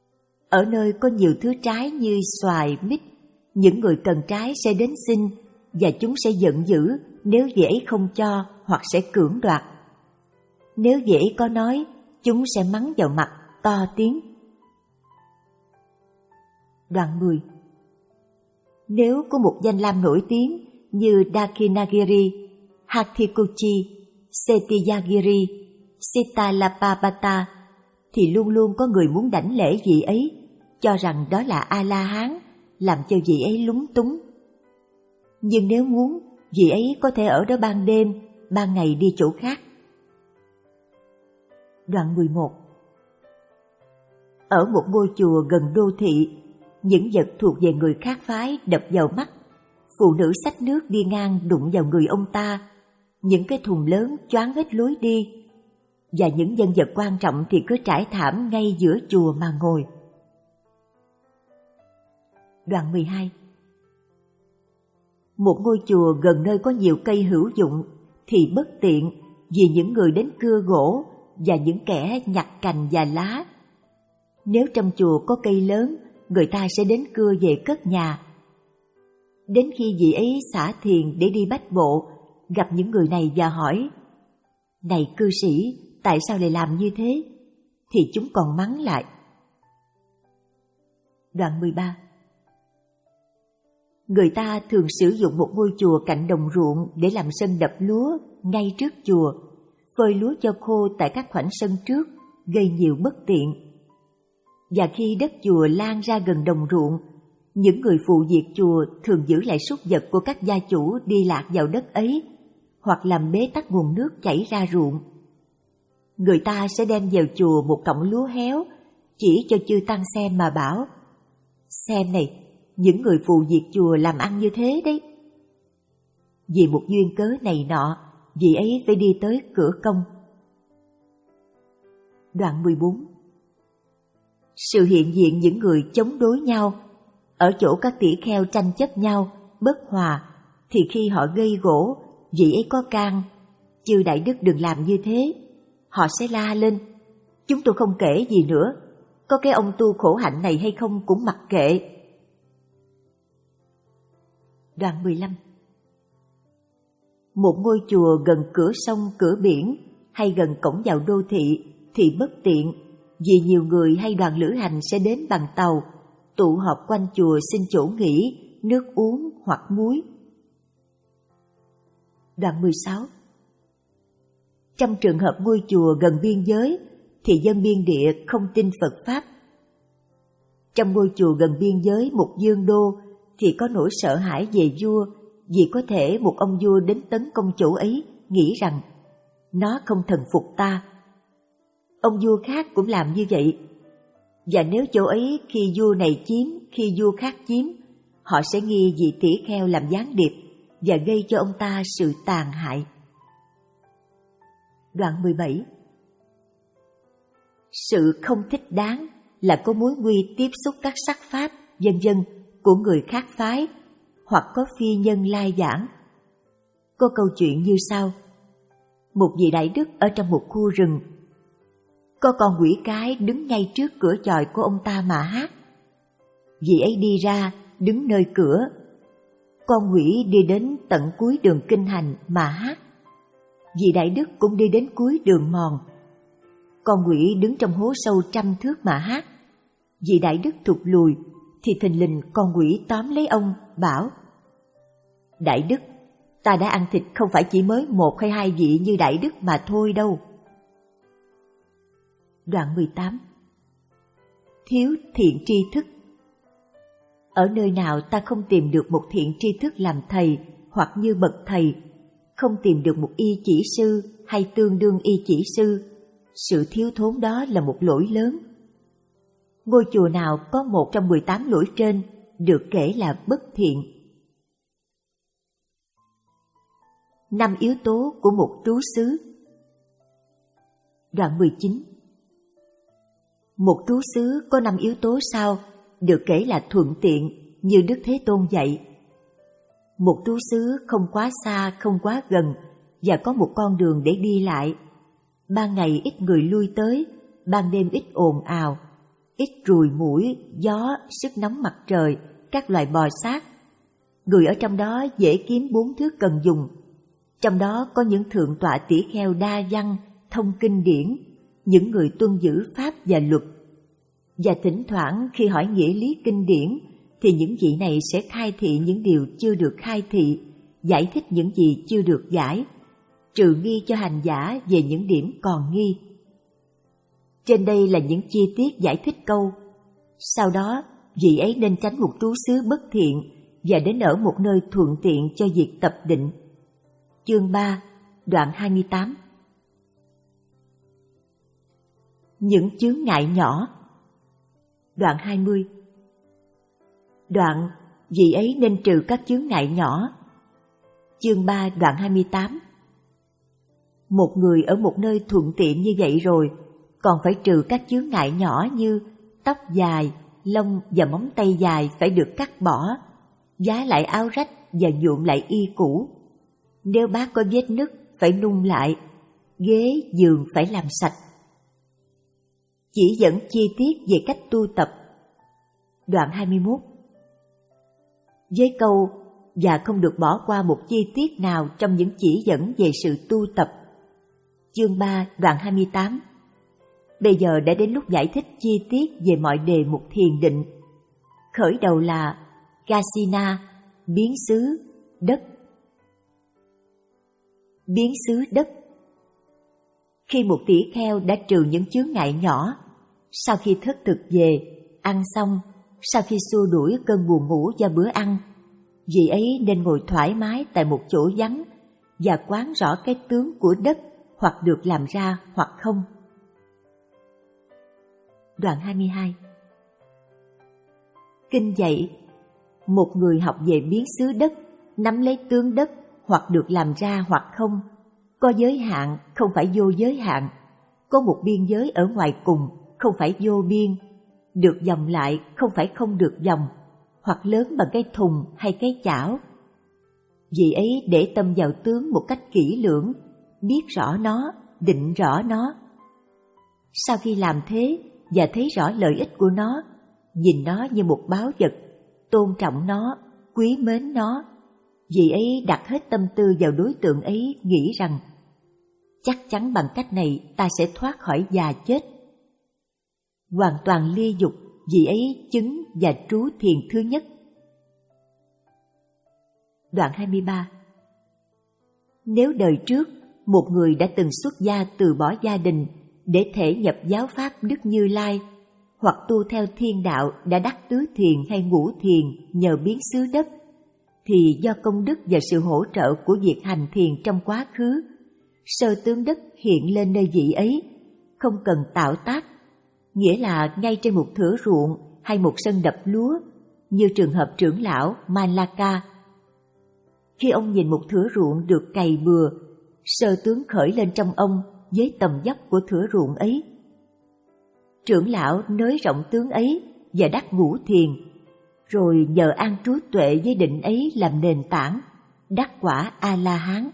Ở nơi có nhiều thứ trái như xoài, mít, những người cần trái sẽ đến xin, và chúng sẽ giận dữ nếu vị ấy không cho hoặc sẽ cưỡng đoạt. Nếu vị ấy có nói, chúng sẽ mắng vào mặt to tiếng. Đoạn mười. Nếu có một danh lam nổi tiếng như Dakinagiri, Hathikuchi, Setiyagiri, Sitalapabata, thì luôn luôn có người muốn đảnh lễ vị ấy, cho rằng đó là A-la-hán, làm cho vị ấy lúng túng. Nhưng nếu muốn, vị ấy có thể ở đó ban đêm, ban ngày đi chỗ khác. Đoạn mười một. Ở một ngôi chùa gần đô thị, những vật thuộc về người khác phái đập vào mắt. Phụ nữ xách nước đi ngang đụng vào người ông ta, những cái thùng lớn choáng hết lối đi, và những nhân vật quan trọng thì cứ trải thảm ngay giữa chùa mà ngồi. Đoạn mười hai. Một ngôi chùa gần nơi có nhiều cây hữu dụng thì bất tiện vì những người đến cưa gỗ và những kẻ nhặt cành và lá. Nếu trong chùa có cây lớn, người ta sẽ đến cưa về cất nhà. Đến khi vị ấy xả thiền để đi bách bộ, gặp những người này và hỏi: "Này cư sĩ, tại sao lại làm như thế?" thì chúng còn mắng lại. Đoạn mười ba. Người ta thường sử dụng một ngôi chùa cạnh đồng ruộng để làm sân đập lúa ngay trước chùa, phơi lúa cho khô tại các khoảnh sân trước, gây nhiều bất tiện. Và khi đất chùa lan ra gần đồng ruộng, những người phụ việc chùa thường giữ lại súc vật của các gia chủ đi lạc vào đất ấy, hoặc làm bế tắc nguồn nước chảy ra ruộng. Người ta sẽ đem vào chùa một cọng lúa héo, chỉ cho chư tăng xem mà bảo: "Xem này, những người phụ việc chùa làm ăn như thế đấy." Vì một duyên cớ này nọ, vị ấy phải đi tới cửa công. Đoạn mười bốn. Sự hiện diện những người chống đối nhau, ở chỗ các tỷ kheo tranh chấp nhau, bất hòa, thì khi họ gây gỗ, vị ấy có can: "Chư đại đức đừng làm như thế." Họ sẽ la lên: "Chúng tôi không kể gì nữa, có cái ông tu khổ hạnh này hay không cũng mặc kệ." Đoạn mười lăm. Một ngôi chùa gần cửa sông, cửa biển hay gần cổng vào đô thị thì bất tiện, vì nhiều người hay đoàn lữ hành sẽ đến bằng tàu, tụ họp quanh chùa xin chỗ nghỉ, nước uống hoặc muối. Đoạn mười sáu. Trong trường hợp ngôi chùa gần biên giới thì dân biên địa không tin Phật Pháp. Trong ngôi chùa gần biên giới một dương đô thì có nỗi sợ hãi về vua, vì có thể một ông vua đến tấn công chỗ ấy, nghĩ rằng nó không thần phục ta. Ông vua khác cũng làm như vậy. Và nếu chỗ ấy khi vua này chiếm, khi vua khác chiếm, họ sẽ nghi vị tỷ kheo làm gián điệp và gây cho ông ta sự tàn hại. Đoạn mười bảy. Sự không thích đáng là có mối nguy tiếp xúc các sắc pháp, vân vân của người khác phái, hoặc có phi nhân lai giảng. Có câu chuyện như sau: một vị đại đức ở trong một khu rừng, có con quỷ cái đứng ngay trước cửa chòi của ông ta mà hát. Vị ấy đi ra, đứng nơi cửa. Con quỷ đi đến tận cuối đường kinh hành mà hát. Vị đại đức cũng đi đến cuối đường mòn. Con quỷ đứng trong hố sâu trăm thước mà hát. Vị đại đức thụt lùi, thì thình lình con quỷ tóm lấy ông, bảo: "Đại đức, ta đã ăn thịt không phải chỉ mới một hay hai vị như đại đức mà thôi đâu." Đoạn mười tám. Thiếu thiện tri thức. Ở nơi nào ta không tìm được một thiện tri thức làm thầy hoặc như bậc thầy, không tìm được một y chỉ sư hay tương đương y chỉ sư, sự thiếu thốn đó là một lỗi lớn. Ngôi chùa nào có một trong mười tám lỗi trên được kể là bất thiện. Năm yếu tố của một trú xứ. Đoạn mười chín. Một trú xứ có năm yếu tố sau được kể là thuận tiện như Đức Thế Tôn dạy. Một trú xứ không quá xa, không quá gần và có một con đường để đi lại. Ban ngày ít người lui tới, ban đêm ít ồn ào, ít ruồi muỗi, gió, sức nóng mặt trời, các loài bò sát. Người ở trong đó dễ kiếm bốn thứ cần dùng. Trong đó có những thượng tọa tỷ kheo đa văn, thông kinh điển, những người tuân giữ pháp và luật. Và thỉnh thoảng khi hỏi nghĩa lý kinh điển, thì những vị này sẽ khai thị những điều chưa được khai thị, giải thích những gì chưa được giải, trừ nghi cho hành giả về những điểm còn nghi. Trên đây là những chi tiết giải thích câu: sau đó, vị ấy nên tránh một trú xứ bất thiện và đến ở một nơi thuận tiện cho việc tập định. Chương ba, đoạn hai mươi tám. Những chướng ngại nhỏ. Đoạn hai mươi. Đoạn, vị ấy nên trừ các chướng ngại nhỏ. Chương ba, đoạn hai mươi tám. Một người ở một nơi thuận tiện như vậy rồi, còn phải trừ các chướng ngại nhỏ như tóc dài, lông và móng tay dài phải được cắt bỏ, vá lại áo rách và nhuộm lại y cũ. Nếu bát có vết nứt phải nung lại, ghế, giường phải làm sạch. Chỉ dẫn chi tiết về cách tu tập. Đoạn hai mươi mốt. Với câu và không được bỏ qua một chi tiết nào trong những chỉ dẫn về sự tu tập. Chương ba, đoạn hai mươi tám. Bây giờ đã đến lúc giải thích chi tiết về mọi đề mục thiền định. Khởi đầu là Kasina, biến xứ, đất. Biến xứ đất. Khi một tỷ kheo đã trừ những chướng ngại nhỏ, sau khi thất thực về, ăn xong, sau khi xua đuổi cơn buồn ngủ do bữa ăn, vị ấy nên ngồi thoải mái tại một chỗ vắng và quán rõ cái tướng của đất hoặc được làm ra hoặc không. Đoạn hai mươi hai. Kinh dạy, một người học về biến xứ đất, nắm lấy tướng đất hoặc được làm ra hoặc không, có giới hạn không phải vô giới hạn, có một biên giới ở ngoài cùng không phải vô biên, được vòng lại không phải không được vòng, hoặc lớn bằng cái thùng hay cái chảo. Vì ấy để tâm vào tướng một cách kỹ lưỡng, biết rõ nó, định rõ nó. Sau khi làm thế và thấy rõ lợi ích của nó, nhìn nó như một báu vật, tôn trọng nó, quý mến nó, vì ấy đặt hết tâm tư vào đối tượng ấy, nghĩ rằng chắc chắn bằng cách này ta sẽ thoát khỏi già chết. Hoàn toàn ly dục, vì ấy chứng và trú thiền thứ nhất. Đoạn hai mươi ba. Nếu đời trước một người đã từng xuất gia từ bỏ gia đình để thể nhập giáo pháp Đức Như Lai, hoặc tu theo thiên đạo đã đắc tứ thiền hay ngũ thiền nhờ biến xứ đất, thì do công đức và sự hỗ trợ của việc hành thiền trong quá khứ, sơ tướng đất hiện lên nơi vị ấy, không cần tạo tác, nghĩa là ngay trên một thửa ruộng hay một sân đập lúa, như trường hợp trưởng lão Malaka. Khi ông nhìn một thửa ruộng được cày bừa, sơ tướng khởi lên trong ông với tầm dốc của thửa ruộng ấy. Trưởng lão nới rộng tướng ấy và đắc ngũ thiền, rồi nhờ an trú tuệ với định ấy làm nền tảng, đắc quả A-la-hán.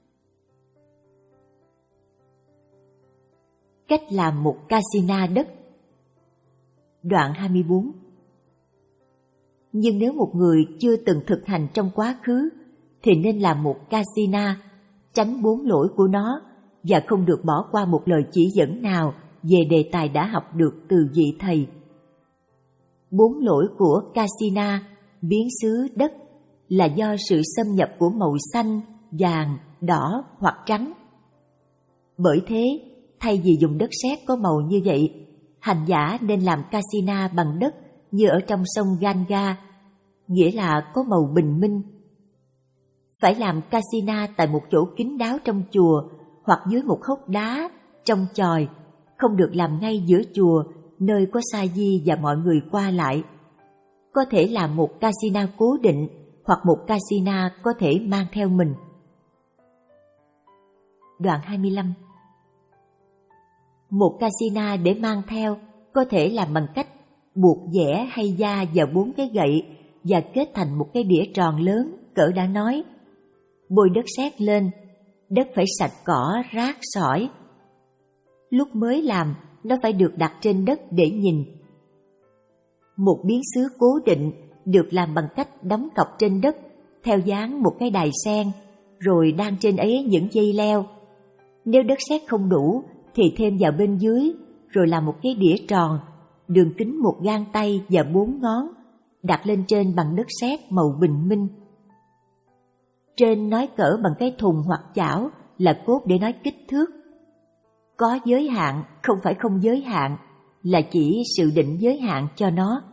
Cách làm một kasina đất. Đoạn hai mươi bốn. Nhưng nếu một người chưa từng thực hành trong quá khứ, thì nên làm một kasina, tránh bốn lỗi của nó và không được bỏ qua một lời chỉ dẫn nào về đề tài đã học được từ vị thầy. Bốn lỗi của kasina, biến xứ đất, là do sự xâm nhập của màu xanh, vàng, đỏ hoặc trắng. Bởi thế, thay vì dùng đất sét có màu như vậy, hành giả nên làm kasina bằng đất như ở trong sông Ganga, nghĩa là có màu bình minh. Phải làm kasina tại một chỗ kín đáo trong chùa hoặc dưới một hốc đá, trong chòi, không được làm ngay giữa chùa, nơi có sa di và mọi người qua lại. Có thể làm một kasina cố định hoặc một kasina có thể mang theo mình. Đoạn hai mươi lăm. Một kasina để mang theo có thể làm bằng cách buộc dẻ hay da vào bốn cái gậy và kết thành một cái đĩa tròn lớn cỡ đã nói. Bôi đất sét lên, đất phải sạch cỏ, rác, sỏi. Lúc mới làm, nó phải được đặt trên đất để nhìn. Một biến xứ cố định được làm bằng cách đóng cọc trên đất theo dáng một cái đài sen, rồi đan trên ấy những dây leo. Nếu đất sét không đủ thì thêm vào bên dưới, rồi làm một cái đĩa tròn, đường kính một gang tay và bốn ngón, đặt lên trên bằng đất sét màu bình minh. Trên nói cỡ bằng cái thùng hoặc chảo là cốt để nói kích thước. Có giới hạn không phải không giới hạn, là chỉ sự định giới hạn cho nó.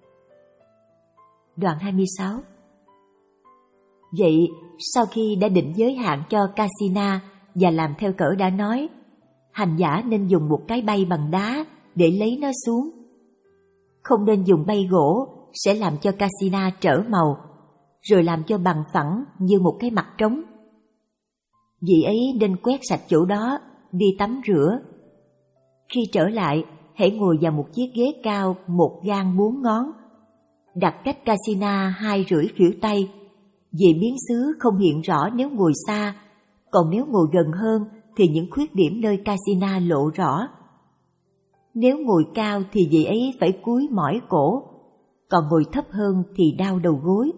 Đoạn hai mươi sáu. Vậy, sau khi đã định giới hạn cho Kasina và làm theo cỡ đã nói, hành giả nên dùng một cái bay bằng đá để lấy nó xuống. Không nên dùng bay gỗ, sẽ làm cho Kasina trở màu, rồi làm cho bằng phẳng như một cái mặt trống. Vị ấy nên quét sạch chỗ đó, đi tắm rửa. Khi trở lại, hãy ngồi vào một chiếc ghế cao một gang bốn ngón, đặt cách Kasina hai rưỡi khuỷu tay. Vì biến xứ không hiện rõ nếu ngồi xa, còn nếu ngồi gần hơn thì những khuyết điểm nơi Kasina lộ rõ. Nếu ngồi cao thì vị ấy phải cúi mỏi cổ, còn ngồi thấp hơn thì đau đầu gối.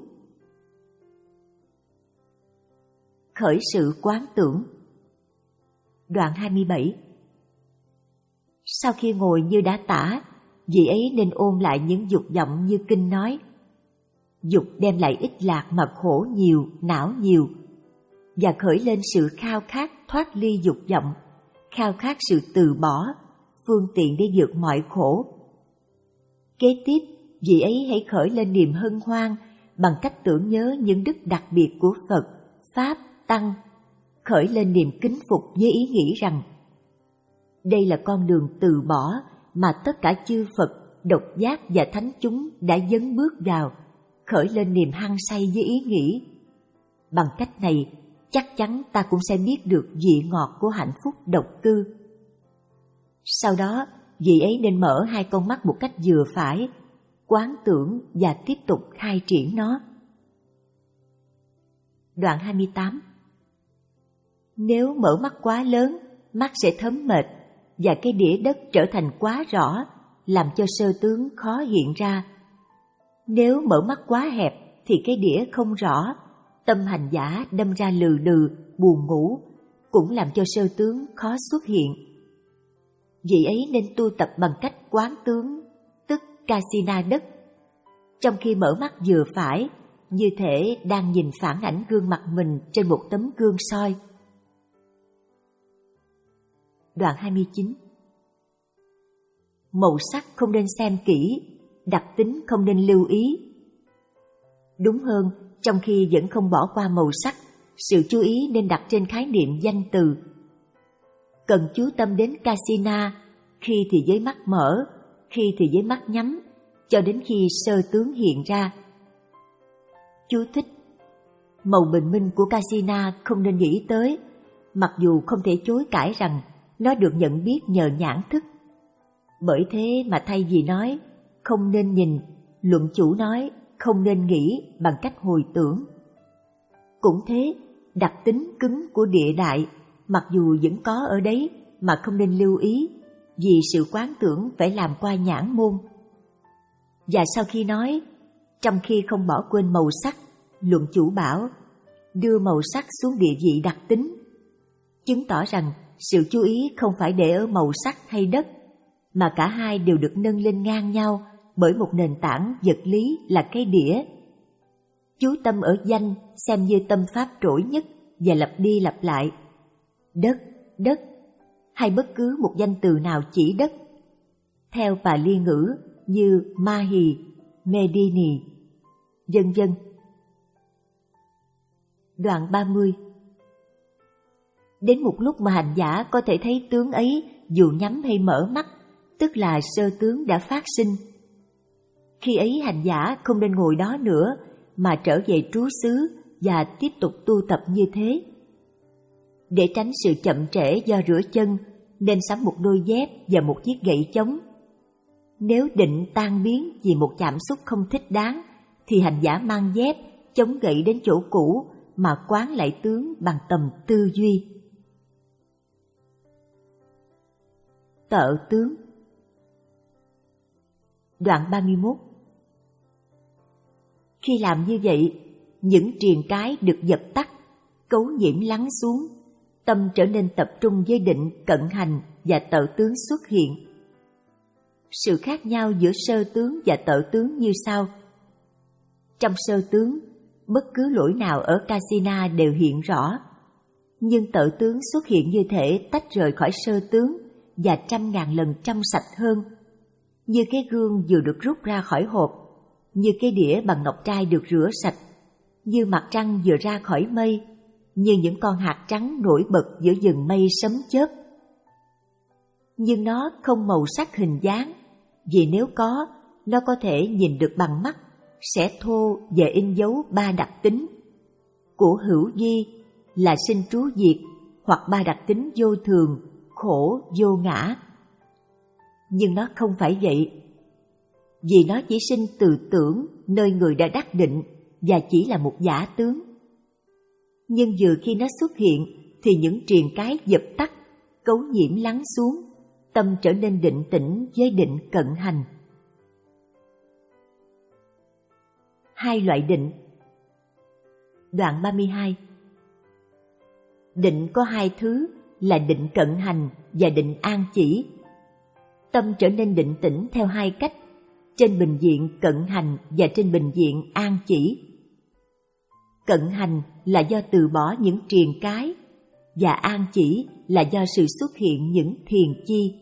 Khởi sự quán tưởng. Đoạn hai mươi bảy. Sau khi ngồi như đã tả, vị ấy nên ôn lại những dục vọng như kinh nói. Dục đem lại ích lạc mà khổ nhiều, não nhiều, và khởi lên sự khao khát thoát ly dục vọng, khao khát sự từ bỏ, phương tiện để vượt mọi khổ. Kế tiếp, vị ấy hãy khởi lên niềm hân hoan bằng cách tưởng nhớ những đức đặc biệt của Phật, Pháp, Tăng, khởi lên niềm kính phục với ý nghĩ rằng đây là con đường từ bỏ mà tất cả chư Phật, độc giác và thánh chúng đã dấn bước vào, khởi lên niềm hăng say với ý nghĩ. Bằng cách này, chắc chắn ta cũng sẽ biết được vị ngọt của hạnh phúc độc cư. Sau đó, vị ấy nên mở hai con mắt một cách vừa phải, quán tưởng và tiếp tục khai triển nó. Đoạn hai mươi tám. Nếu mở mắt quá lớn, mắt sẽ thấm mệt, và cái đĩa đất trở thành quá rõ, làm cho sơ tướng khó hiện ra. Nếu mở mắt quá hẹp thì cái đĩa không rõ, tâm hành giả đâm ra lừ đừ, buồn ngủ, cũng làm cho sơ tướng khó xuất hiện. Vị ấy nên tu tập bằng cách quán tướng, tức Kasina đất. Trong khi mở mắt vừa phải, như thể đang nhìn phản ảnh gương mặt mình trên một tấm gương soi. Đoạn hai mươi chín. Màu sắc không nên xem kỹ, đặc tính không nên lưu ý. Đúng hơn, trong khi vẫn không bỏ qua màu sắc, sự chú ý nên đặt trên khái niệm danh từ. Cần chú tâm đến Kasina, khi thì với mắt mở, khi thì với mắt nhắm, cho đến khi sơ tướng hiện ra. Chú thích: màu bình minh của Kasina không nên nghĩ tới, mặc dù không thể chối cãi rằng nó được nhận biết nhờ nhãn thức. Bởi thế mà thay vì nói không nên nhìn, luận chủ nói không nên nghĩ bằng cách hồi tưởng. Cũng thế, đặc tính cứng của địa đại, mặc dù vẫn có ở đấy mà không nên lưu ý, vì sự quán tưởng phải làm qua nhãn môn. Và sau khi nói, trong khi không bỏ quên màu sắc, luận chủ bảo đưa màu sắc xuống địa vị đặc tính, chứng tỏ rằng sự chú ý không phải để ở màu sắc hay đất, mà cả hai đều được nâng lên ngang nhau bởi một nền tảng vật lý là cái đĩa. Chú tâm ở danh xem như tâm pháp trỗi nhất và lặp đi lặp lại. Đất, đất, hay bất cứ một danh từ nào chỉ đất. Theo Pali ngữ như Mahi, Medini, vân vân. Đoạn ba mươi. Đến một lúc mà hành giả có thể thấy tướng ấy dù nhắm hay mở mắt, tức là sơ tướng đã phát sinh. Khi ấy hành giả không nên ngồi đó nữa, mà trở về trú xứ và tiếp tục tu tập như thế. Để tránh sự chậm trễ do rửa chân, nên sắm một đôi dép và một chiếc gậy chống. Nếu định tan biến vì một cảm xúc không thích đáng, thì hành giả mang dép, chống gậy đến chỗ cũ mà quán lại tướng bằng tầm tư duy. Tợ tướng. Đoạn ba mươi mốt. Khi làm như vậy, những triền cái được dập tắt, cấu nhiễm lắng xuống, tâm trở nên tập trung với định cận hành và tợ tướng xuất hiện. Sự khác nhau giữa sơ tướng và tợ tướng như sau. Trong sơ tướng, bất cứ lỗi nào ở Kasina đều hiện rõ, nhưng tợ tướng xuất hiện như thể tách rời khỏi sơ tướng và trăm ngàn lần trong sạch hơn, như cái gương vừa được rút ra khỏi hộp, như cái đĩa bằng ngọc trai được rửa sạch, như mặt trăng vừa ra khỏi mây, như những con hạt trắng nổi bật giữa rừng mây sấm chớp. Nhưng nó không màu sắc hình dáng, vì nếu có, nó có thể nhìn được bằng mắt, sẽ thô và in dấu ba đặc tính của hữu vi là sinh trú diệt, hoặc ba đặc tính vô thường, khổ, vô ngã. Nhưng nó không phải vậy, vì nó chỉ sinh từ tưởng nơi người đã đắc định và chỉ là một giả tướng. Nhưng vừa khi nó xuất hiện thì những triền cái dập tắt, cấu nhiễm lắng xuống, tâm trở nên định tĩnh với định cận hành. Hai loại định. Đoạn ba mươi hai. Định có hai thứ là định cận hành và định an chỉ. Tâm trở nên định tĩnh theo hai cách, trên bình diện cận hành và trên bình diện an chỉ. Cận hành là do từ bỏ những triền cái, và an chỉ là do sự xuất hiện những thiền chi.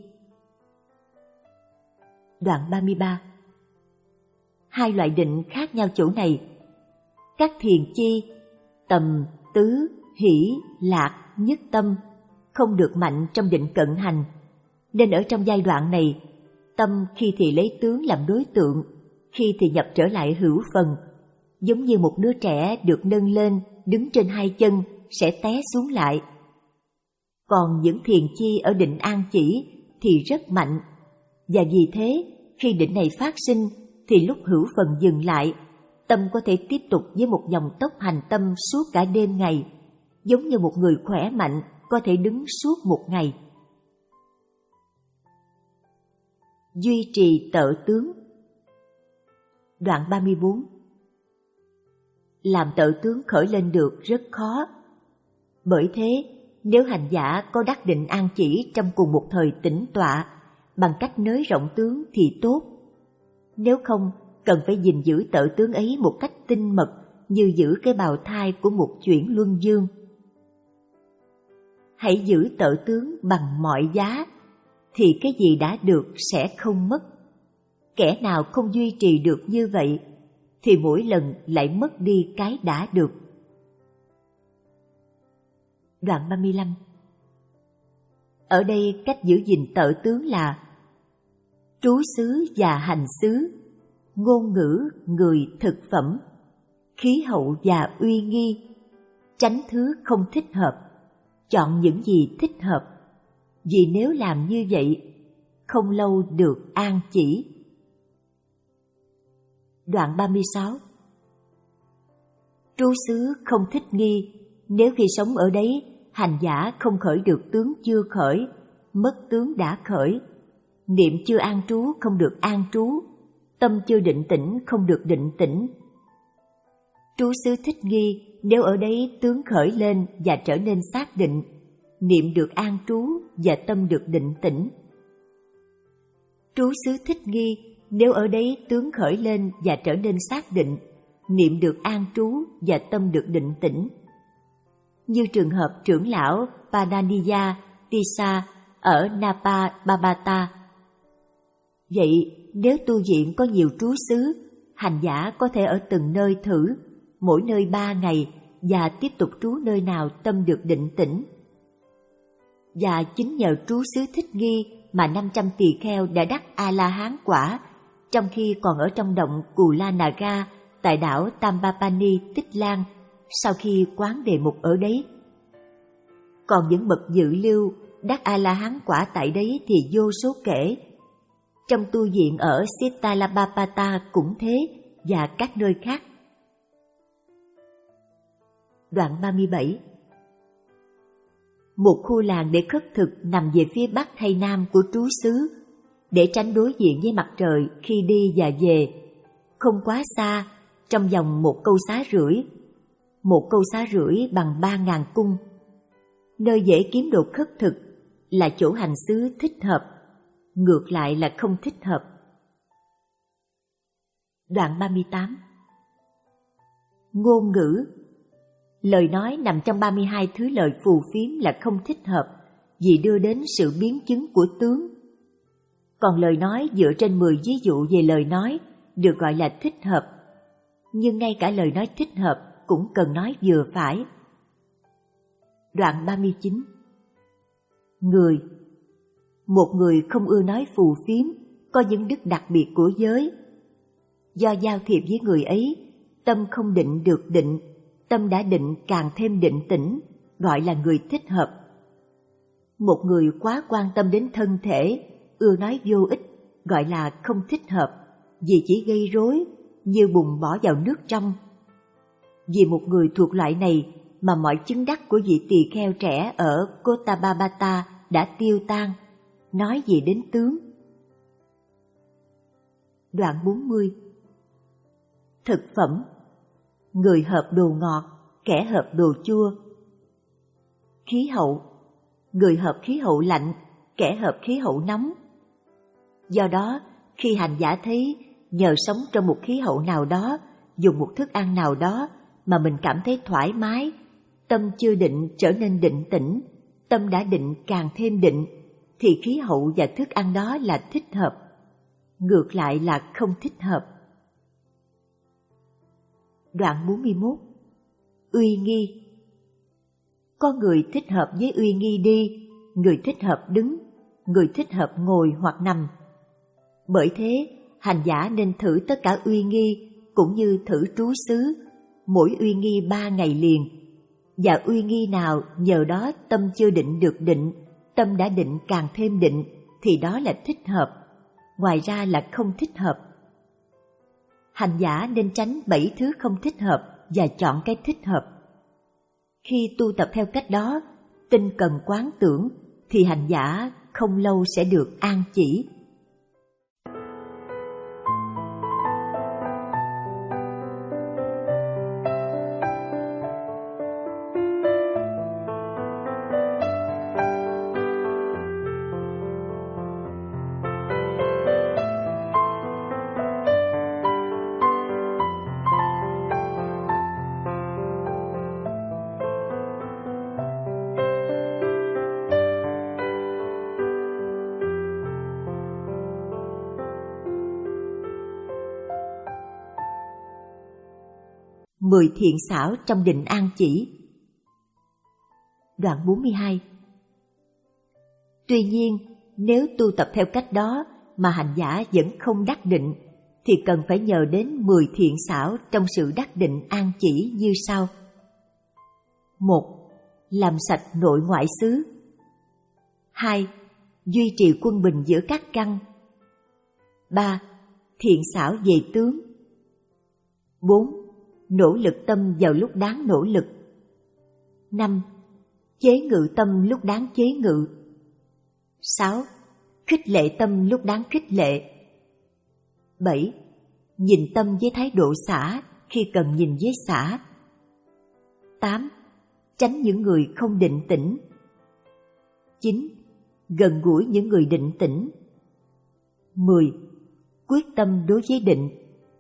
Đoạn ba mươi ba. Hai loại định khác nhau chỗ này. Các thiền chi, tầm, tứ, hỷ, lạc, nhất tâm, không được mạnh trong định cận hành, nên ở trong giai đoạn này, tâm khi thì lấy tướng làm đối tượng, khi thì nhập trở lại hữu phần, giống như một đứa trẻ được nâng lên, đứng trên hai chân, sẽ té xuống lại. Còn những thiền chi ở định an chỉ thì rất mạnh, và vì thế, khi định này phát sinh, thì lúc hữu phần dừng lại, tâm có thể tiếp tục với một dòng tốc hành tâm suốt cả đêm ngày, giống như một người khỏe mạnh có thể đứng suốt một ngày. Duy trì tợ tướng. Đoạn ba mươi bốn. Làm tợ tướng khởi lên được rất khó. Bởi thế, nếu hành giả có đắc định an chỉ trong cùng một thời tĩnh tọa, bằng cách nới rộng tướng thì tốt. Nếu không, cần phải gìn giữ tợ tướng ấy một cách tinh mật, như giữ cái bào thai của một chuyển luân dương. Hãy giữ tợ tướng bằng mọi giá, thì cái gì đã được sẽ không mất. Kẻ nào không duy trì được như vậy, thì mỗi lần lại mất đi cái đã được. Đoạn ba mươi lăm. Ở đây cách giữ gìn tợ tướng là trú xứ và hành xứ, ngôn ngữ, người, thực phẩm, khí hậu và uy nghi, tránh thứ không thích hợp, chọn những gì thích hợp, vì nếu làm như vậy, không lâu được an chỉ. Đoạn ba mươi sáu. Trú xứ không thích nghi, nếu khi sống ở đấy, hành giả không khởi được tướng chưa khởi, mất tướng đã khởi, niệm chưa an trú không được an trú, tâm chưa định tĩnh không được định tĩnh. Trú xứ thích nghi, nếu ở đấy tướng khởi lên và trở nên xác định, niệm được an trú và tâm được định tĩnh. Trú xứ thích nghi, nếu ở đấy tướng khởi lên và trở nên xác định, niệm được an trú và tâm được định tĩnh. Như trường hợp trưởng lão Padaniya Tissa ở Napa Babata. Vậy, nếu tu viện có nhiều trú xứ, hành giả có thể ở từng nơi thử, mỗi nơi ba ngày, và tiếp tục trú nơi nào tâm được định tĩnh. Và chính nhờ trú xứ thích nghi mà năm trăm tỳ kheo đã đắc A-la-hán quả, trong khi còn ở trong động Cù La Naga tại đảo Tambapani Tích Lan, sau khi quán đề mục ở đấy. Còn những bậc dự lưu đắc A-la-hán quả tại đấy thì vô số kể. Trong tu viện ở Sittalabhapata cũng thế, và các nơi khác. Đoạn ba mươi bảy. Một khu làng để khất thực nằm về phía bắc hay nam của trú xứ, để tránh đối diện với mặt trời khi đi và về, không quá xa, trong vòng một câu xá rưỡi, một câu xá rưỡi bằng ba ngàn cung. Nơi dễ kiếm đồ khất thực là chỗ hành xứ thích hợp, ngược lại là không thích hợp. Đoạn ba mươi tám. Ngôn ngữ. Lời nói nằm trong ba mươi hai thứ lời phù phiếm là không thích hợp vì đưa đến sự biến chứng của tướng. Còn lời nói dựa trên mười ví dụ về lời nói được gọi là thích hợp. Nhưng ngay cả lời nói thích hợp cũng cần nói vừa phải. Đoạn ba mươi chín. Người. Một người không ưa nói phù phiếm, có những đức đặc biệt của giới. Do giao thiệp với người ấy, tâm không định được định, tâm đã định càng thêm định tĩnh, gọi là người thích hợp. Một người quá quan tâm đến thân thể, ưa nói vô ích, gọi là không thích hợp, vì chỉ gây rối, như bùn bỏ vào nước trong. Vì một người thuộc loại này mà mọi chứng đắc của vị tỳ kheo trẻ ở Kottababata đã tiêu tan, nói gì đến tướng. Đoạn bốn mươi. Thực phẩm. Người hợp đồ ngọt, kẻ hợp đồ chua. Khí hậu. Người hợp khí hậu lạnh, kẻ hợp khí hậu nóng. Do đó, khi hành giả thấy nhờ sống trong một khí hậu nào đó, dùng một thức ăn nào đó mà mình cảm thấy thoải mái, tâm chưa định trở nên định tĩnh, tâm đã định càng thêm định, thì khí hậu và thức ăn đó là thích hợp, ngược lại là không thích hợp. Đoạn bốn mươi mốt. Uy nghi. Có người thích hợp với uy nghi đi, người thích hợp đứng, người thích hợp ngồi hoặc nằm. Bởi thế, hành giả nên thử tất cả uy nghi cũng như thử trú xứ, mỗi uy nghi ba ngày liền. Và uy nghi nào nhờ đó tâm chưa định được định, tâm đã định càng thêm định, thì đó là thích hợp, ngoài ra là không thích hợp. Hành giả nên tránh bảy thứ không thích hợp và chọn cái thích hợp. Khi tu tập theo cách đó, tinh cần quán tưởng, thì hành giả không lâu sẽ được an chỉ. Mười thiện xảo trong định an chỉ. Đoạn bốn mươi hai. Tuy nhiên, nếu tu tập theo cách đó mà hành giả vẫn không đắc định, thì cần phải nhờ đến mười thiện xảo trong sự đắc định an chỉ như sau. Một. Làm sạch nội ngoại xứ. Hai. Duy trì quân bình giữa các căn. Ba. Thiện xảo về tướng. Bốn. Nỗ lực tâm vào lúc đáng nỗ lực. Năm. Chế ngự tâm lúc đáng chế ngự. Sáu. Khích lệ tâm lúc đáng khích lệ. Bảy. Nhìn tâm với thái độ xả khi cần nhìn với xả. Tám. Tránh những người không định tĩnh. Chín. Gần gũi những người định tĩnh. Mười. Quyết tâm đối với định.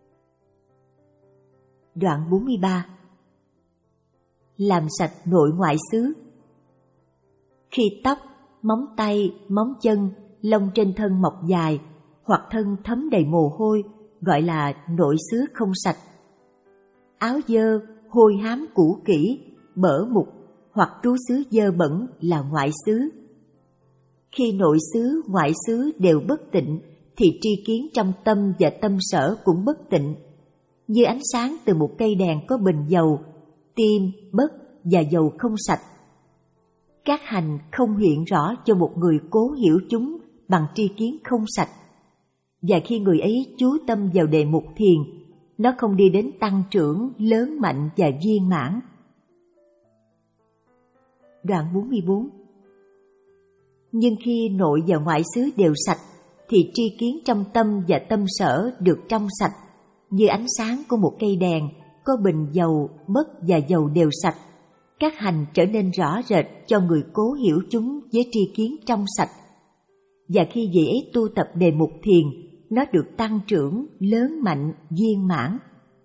Đoạn bốn mươi ba. Làm sạch nội ngoại xứ. Khi tóc, móng tay, móng chân, lông trên thân mọc dài hoặc thân thấm đầy mồ hôi gọi là nội xứ không sạch. Áo dơ, hôi hám cũ kỹ, bở mục hoặc trú xứ dơ bẩn là ngoại xứ. Khi nội xứ, ngoại xứ đều bất tịnh thì tri kiến trong tâm và tâm sở cũng bất tịnh. Như ánh sáng từ một cây đèn có bình dầu, tim, bất và dầu không sạch. Các hành không hiện rõ cho một người cố hiểu chúng bằng tri kiến không sạch. Và khi người ấy chú tâm vào đề mục thiền, nó không đi đến tăng trưởng, lớn mạnh và viên mãn. Đoạn bốn mươi bốn. Nhưng khi nội và ngoại xứ đều sạch, thì tri kiến trong tâm và tâm sở được trong sạch, như ánh sáng của một cây đèn có bình dầu, mất và dầu đều sạch, các hành trở nên rõ rệt cho người cố hiểu chúng với tri kiến trong sạch. Và khi vị ấy tu tập đề mục thiền, nó được tăng trưởng, lớn mạnh, viên mãn.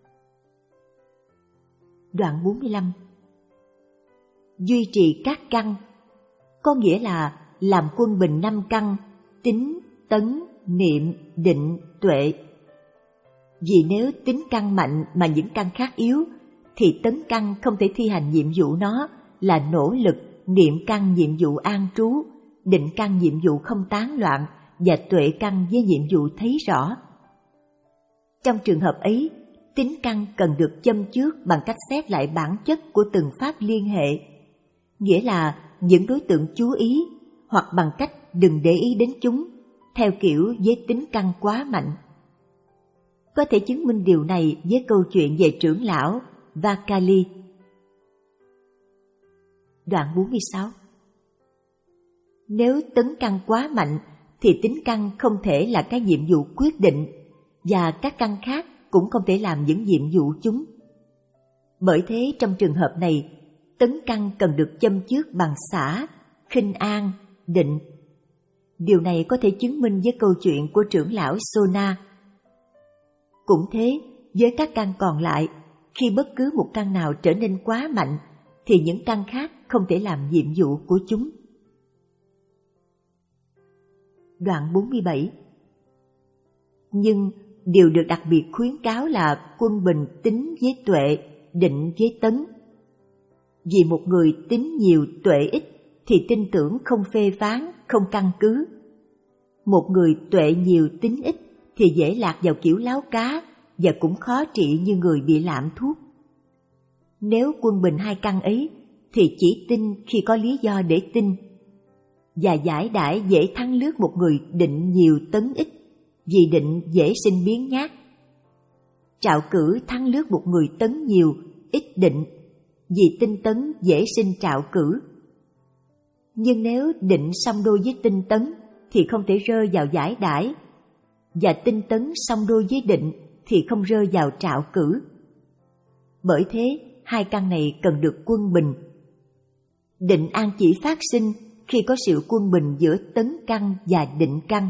Đoạn bốn mươi lăm. Duy trì các căn, có nghĩa là làm quân bình năm căn: tín, tấn, niệm, định, tuệ. Vì nếu tín căn mạnh mà những căn khác yếu, thì tấn căn không thể thi hành nhiệm vụ nó là nỗ lực, niệm căn nhiệm vụ an trú, định căn nhiệm vụ không tán loạn, và tuệ căn với nhiệm vụ thấy rõ. Trong trường hợp ấy, tín căn cần được châm chước bằng cách xét lại bản chất của từng pháp liên hệ, nghĩa là những đối tượng chú ý, hoặc bằng cách đừng để ý đến chúng, theo kiểu với tín căn quá mạnh. Có thể chứng minh điều này với câu chuyện về trưởng lão Vakali. Đoạn bốn mươi sáu. Nếu tấn căn quá mạnh thì tín căn không thể là cái nhiệm vụ quyết định, và các căn khác cũng không thể làm những nhiệm vụ chúng. Bởi thế trong trường hợp này, tấn căn cần được châm chước bằng xả, khinh an, định. Điều này có thể chứng minh với câu chuyện của trưởng lão Sona. Cũng thế, với các căn còn lại, khi bất cứ một căn nào trở nên quá mạnh, thì những căn khác không thể làm nhiệm vụ của chúng. Đoạn bốn mươi bảy. Nhưng điều được đặc biệt khuyến cáo là quân bình tín với tuệ, định với tấn. Vì một người tín nhiều tuệ ít thì tin tưởng không phê phán, không căn cứ. Một người tuệ nhiều tín ít thì dễ lạc vào kiểu láo cá và cũng khó trị như người bị lạm thuốc. Nếu quân bình hai căn ấy thì chỉ tin khi có lý do để tin, và giải đãi dễ thắng lướt một người định nhiều tấn ít, vì định dễ sinh biến nhát. Trạo cử thắng lướt một người tấn nhiều, ít định, vì tinh tấn dễ sinh trạo cử. Nhưng nếu định song đôi với tinh tấn thì không thể rơi vào giải đãi, và tinh tấn song đôi với định thì không rơi vào trạo cử. Bởi thế, hai căn này cần được quân bình. Định an chỉ phát sinh khi có sự quân bình giữa tấn căn và định căn.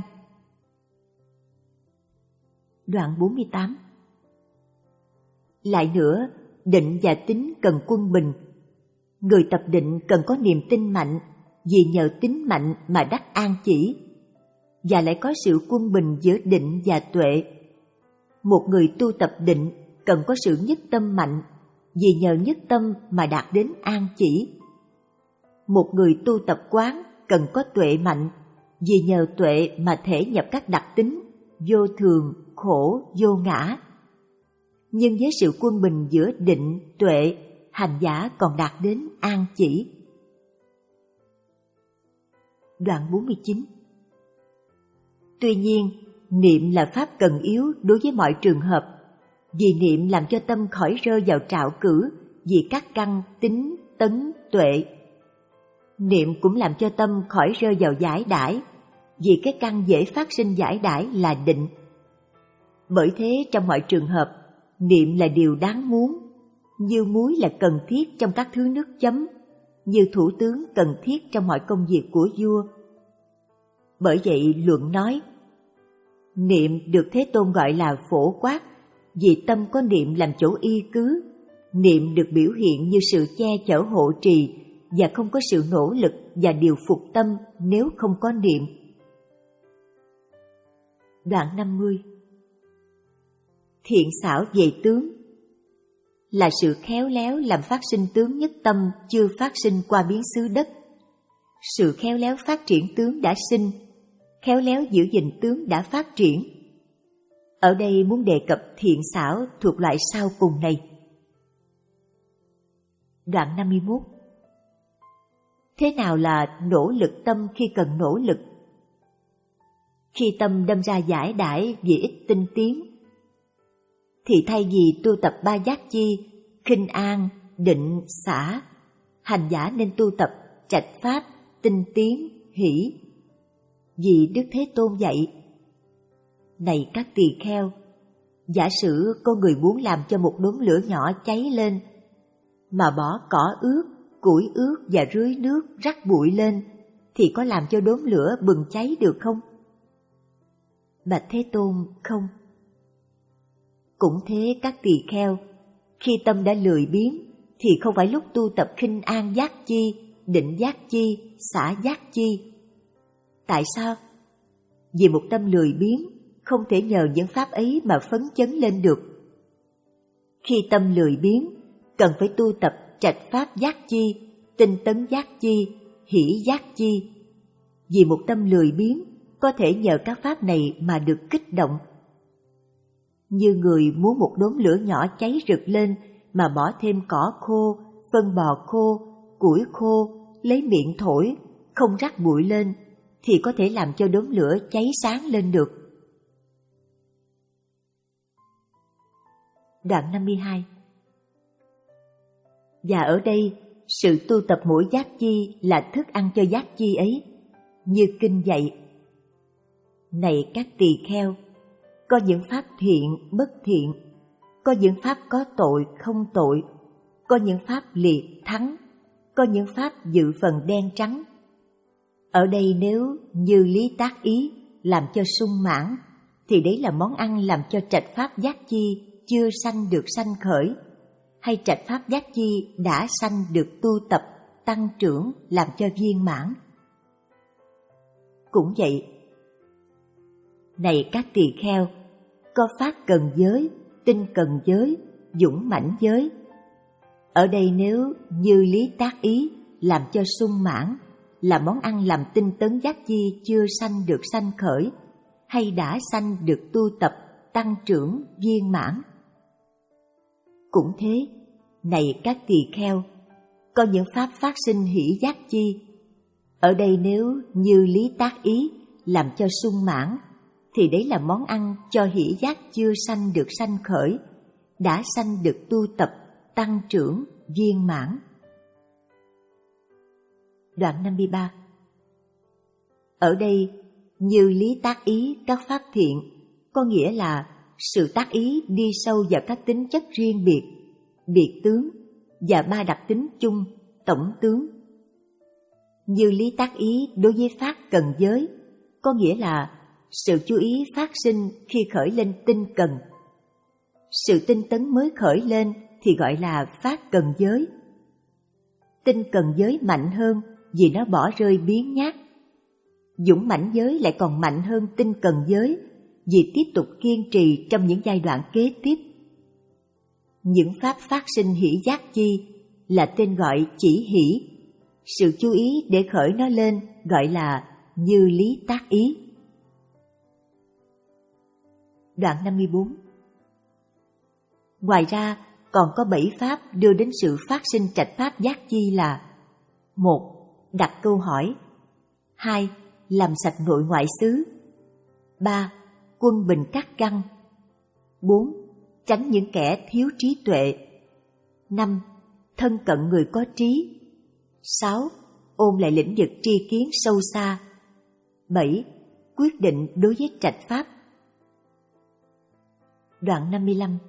Đoạn bốn mươi tám. Lại nữa, định và tín cần quân bình. Người tập định cần có niềm tin mạnh, vì nhờ tín mạnh mà đắc an chỉ, và lại có sự quân bình giữa định và tuệ. Một người tu tập định cần có sự nhất tâm mạnh, vì nhờ nhất tâm mà đạt đến an chỉ. Một người tu tập quán cần có tuệ mạnh, vì nhờ tuệ mà thể nhập các đặc tính vô thường, khổ, vô ngã. Nhưng với sự quân bình giữa định, tuệ, hành giả còn đạt đến an chỉ. Đoạn bốn mươi chín. Tuy nhiên, niệm là pháp cần yếu đối với mọi trường hợp, vì niệm làm cho tâm khỏi rơi vào trạo cử vì các căn tín, tấn, tuệ. Niệm cũng làm cho tâm khỏi rơi vào giải đãi, vì cái căn dễ phát sinh giải đãi là định. Bởi thế trong mọi trường hợp, niệm là điều đáng muốn, như muối là cần thiết trong các thứ nước chấm, như thủ tướng cần thiết trong mọi công việc của vua. Bởi vậy luận nói, niệm được Thế Tôn gọi là phổ quát, vì tâm có niệm làm chỗ y cứ. Niệm được biểu hiện như sự che chở hộ trì, và không có sự nỗ lực và điều phục tâm nếu không có niệm. Đoạn năm mươi. Thiện xảo về tướng là sự khéo léo làm phát sinh tướng nhất tâm chưa phát sinh qua biến xứ đất. Sự khéo léo phát triển tướng đã sinh, khéo léo giữ gìn tướng đã phát triển. Ở đây muốn đề cập thiện xảo thuộc loại sau cùng này. Đoạn năm mươi mốt. Thế nào là nỗ lực tâm khi cần nỗ lực? Khi tâm đâm ra giải đãi vì ít tinh tiến, thì thay vì tu tập ba giác chi, khinh an, định, xả, hành giả nên tu tập trạch pháp, tinh tiến, hỷ. Vì Đức Thế Tôn dạy, này các tỳ kheo, Giả sử có người muốn làm cho một đốm lửa nhỏ cháy lên, mà bỏ cỏ ướt, củi ướt và rưới nước rắc bụi lên, thì có làm cho đốm lửa bừng cháy được không? Bạch Thế Tôn, không. Cũng thế các tỳ kheo, khi tâm đã lười biếng, thì không phải lúc tu tập khinh an giác chi, định giác chi, xả giác chi. Tại sao? Vì một tâm lười biếng không thể nhờ những pháp ấy mà phấn chấn lên được. Khi tâm lười biếng, cần phải tu tập trạch pháp giác chi, tinh tấn giác chi, hỷ giác chi. Vì một tâm lười biếng có thể nhờ các pháp này mà được kích động. Như người muốn một đốm lửa nhỏ cháy rực lên mà bỏ thêm cỏ khô, phân bò khô, củi khô, lấy miệng thổi, không rắc bụi lên, thì có thể làm cho đốm lửa cháy sáng lên được. Đoạn năm mươi hai. Và ở đây, sự tu tập mỗi giác chi là thức ăn cho giác chi ấy, như kinh dạy. Này các tỳ kheo, có những pháp thiện, bất thiện, có những pháp có tội, không tội, có những pháp liệt, thắng, có những pháp dự phần đen trắng. Ở đây nếu như lý tác ý làm cho sung mãn, thì đấy là món ăn làm cho trạch pháp giác chi chưa sanh được sanh khởi, hay trạch pháp giác chi đã sanh được tu tập, tăng trưởng làm cho viên mãn. Cũng vậy, này các tỳ kheo, có phát cần giới, tinh cần giới, dũng mãnh giới. Ở đây nếu như lý tác ý làm cho sung mãn, là món ăn làm tinh tấn giác chi chưa sanh được sanh khởi, hay đã sanh được tu tập, tăng trưởng, viên mãn. Cũng thế, này các tỳ kheo, có những pháp phát sinh hỷ giác chi. Ở đây nếu như lý tác ý làm cho sung mãn, thì đấy là món ăn cho hỷ giác chưa sanh được sanh khởi, đã sanh được tu tập, tăng trưởng, viên mãn. Đoạn năm mươi ba. Ở đây, như lý tác ý các pháp thiện, có nghĩa là sự tác ý đi sâu vào các tính chất riêng biệt, biệt tướng và ba đặc tính chung, tổng tướng. Như lý tác ý đối với pháp cần giới, có nghĩa là sự chú ý phát sinh khi khởi lên tinh cần. Sự tinh tấn mới khởi lên thì gọi là phát cần giới. Tinh cần giới mạnh hơn vì nó bỏ rơi biếng nhác. Dũng mãnh giới lại còn mạnh hơn tinh cần giới vì tiếp tục kiên trì trong những giai đoạn kế tiếp. Những pháp phát sinh hỷ giác chi là tên gọi chỉ hỷ. Sự chú ý để khởi nó lên gọi là như lý tác ý. Đoạn năm mươi bốn. Ngoài ra, còn có bảy pháp đưa đến sự phát sinh trạch pháp giác chi là: một. Đặt câu hỏi. Hai. Làm sạch nội ngoại xứ. Ba. Quân bình các căn. Bốn. Tránh những kẻ thiếu trí tuệ. Năm. Thân cận người có trí. Sáu. Ôn lại lĩnh vực tri kiến sâu xa. Bảy. Quyết định đối với trạch pháp. Đoạn năm mươi lăm.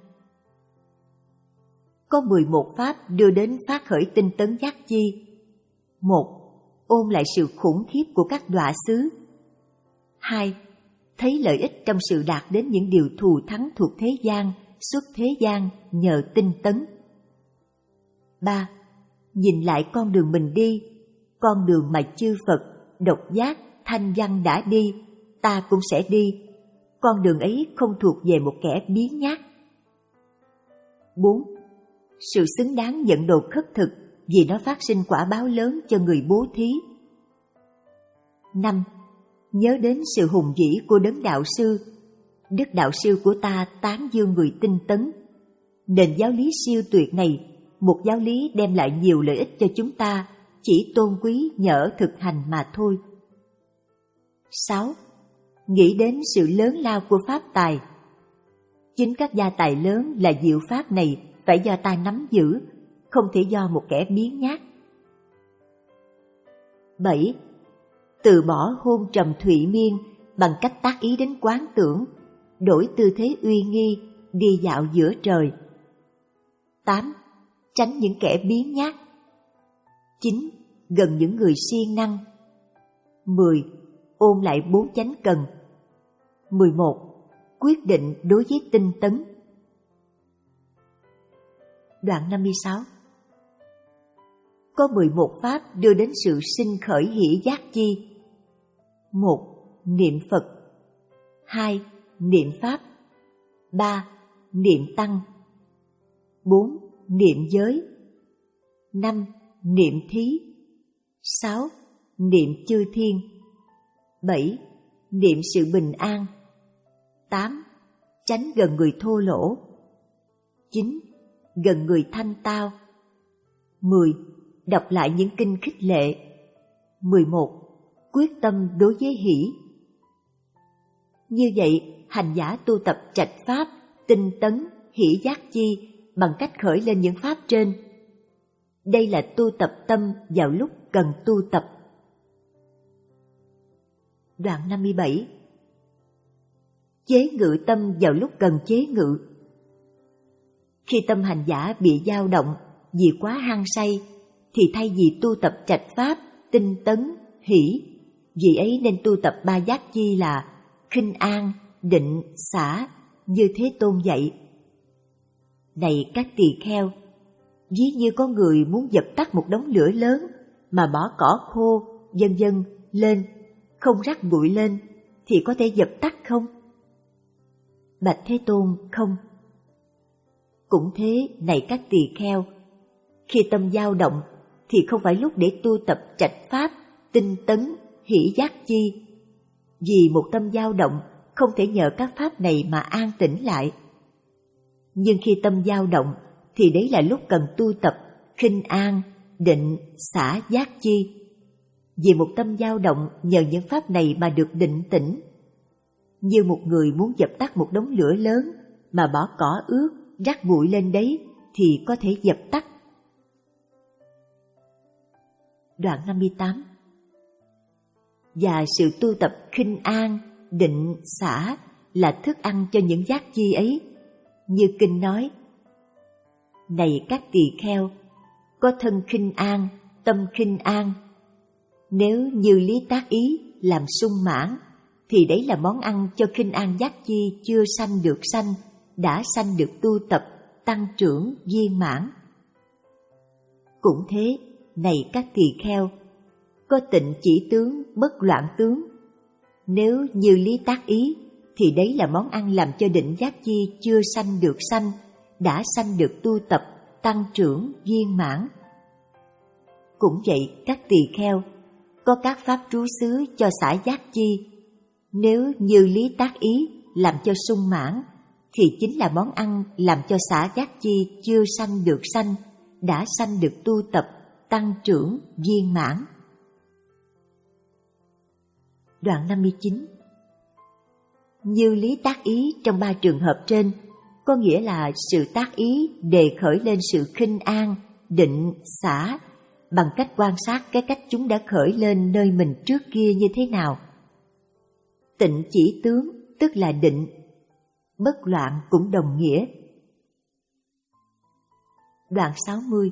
Có mười một pháp đưa đến phát khởi tinh tấn giác chi. Một. Ôn lại sự khủng khiếp của các đọa xứ. Hai. Thấy lợi ích trong sự đạt đến những điều thù thắng thuộc thế gian, xuất thế gian nhờ tinh tấn. Ba. Nhìn lại con đường mình đi, con đường mà chư Phật, độc giác, thanh văn đã đi, ta cũng sẽ đi. Con đường ấy không thuộc về một kẻ biếng nhác. Bốn. Sự xứng đáng nhận đồ khất thực vì nó phát sinh quả báo lớn cho người bố thí. Năm. Nhớ đến sự hùng vĩ của đấng đạo sư. Đức đạo sư của ta tán dương người tinh tấn. Nền giáo lý siêu tuyệt này, một giáo lý đem lại nhiều lợi ích cho chúng ta, chỉ tôn quý nhờ thực hành mà thôi. Sáu. Nghĩ đến sự lớn lao của pháp tài. Chính các gia tài lớn là diệu pháp này phải do ta nắm giữ, không thể do một kẻ biếng nhác. Bảy. Từ bỏ hôn trầm thụy miên bằng cách tác ý đến quán tưởng, đổi tư thế uy nghi, đi dạo giữa trời. tám. Tránh những kẻ biếng nhác. chín. Gần những người siêng năng. mười. Ôn lại bốn chánh cần. mười một. Quyết định đối với tinh tấn. Đoạn năm mươi sáu. Có mười một pháp đưa đến sự sinh khởi hỷ giác chi. một. Niệm Phật. hai. Niệm Pháp. ba. Niệm Tăng. bốn. Niệm giới. năm. Niệm thí. sáu. Niệm chư thiên. bảy. Niệm sự bình an. tám. Tránh gần người thô lỗ. chín. Gần người thanh tao. mười. Đọc lại những kinh khích lệ. mười một. Quyết tâm đối với hỷ. Như vậy, hành giả tu tập trạch pháp, tinh tấn, hỷ giác chi bằng cách khởi lên những pháp trên. Đây là tu tập tâm vào lúc cần tu tập. Đoạn năm mươi bảy. Chế ngự tâm vào lúc cần chế ngự. Khi tâm hành giả bị dao động vì quá hăng say, thì thay vì tu tập trạch pháp, tinh tấn, hỷ, vì ấy nên tu tập ba giác chi là khinh an, định, xả, như Thế Tôn dạy. Này các tỳ kheo, ví như có người muốn dập tắt một đống lửa lớn mà bỏ cỏ khô, vân vân lên, không rắc bụi lên, thì có thể dập tắt không? Bạch Thế Tôn, không. Cũng thế, này các tỳ kheo, khi tâm dao động thì không phải lúc để tu tập trạch pháp, tinh tấn, hỷ giác chi. Vì một tâm dao động không thể nhờ các pháp này mà an tĩnh lại. Nhưng khi tâm dao động thì đấy là lúc cần tu tập khinh an, định, xả, giác chi. Vì một tâm dao động nhờ những pháp này mà được định tĩnh. Như một người muốn dập tắt một đống lửa lớn mà bỏ cỏ ướt, rắc bụi lên đấy thì có thể dập tắt. Đoạn năm mươi tám. Và sự tu tập khinh an, định, xả là thức ăn cho những giác chi ấy. Như kinh nói: Này các tỳ kheo, có thân khinh an, tâm khinh an. Nếu như lý tác ý làm sung mãn, thì đấy là món ăn cho khinh an giác chi chưa sanh được sanh, đã sanh được tu tập, tăng trưởng, viên mãn. Cũng thế, này các tỳ kheo, có tịnh chỉ tướng, bất loạn tướng. Nếu như lý tác ý, thì đấy là món ăn làm cho định giác chi chưa sanh được sanh, đã sanh được tu tập, tăng trưởng, viên mãn. Cũng vậy, các tỳ kheo, có các pháp trú xứ cho xả giác chi. Nếu như lý tác ý làm cho sung mãn, thì chính là món ăn làm cho xả giác chi chưa sanh được sanh, đã sanh được tu tập, tăng trưởng, viên mãn. Đoạn năm mươi chín. Như lý tác ý trong ba trường hợp trên, có nghĩa là sự tác ý đề khởi lên sự khinh an, định, xả, bằng cách quan sát cái cách chúng đã khởi lên nơi mình trước kia như thế nào. Tịnh chỉ tướng tức là định, bất loạn cũng đồng nghĩa. Đoạn sáu mươi.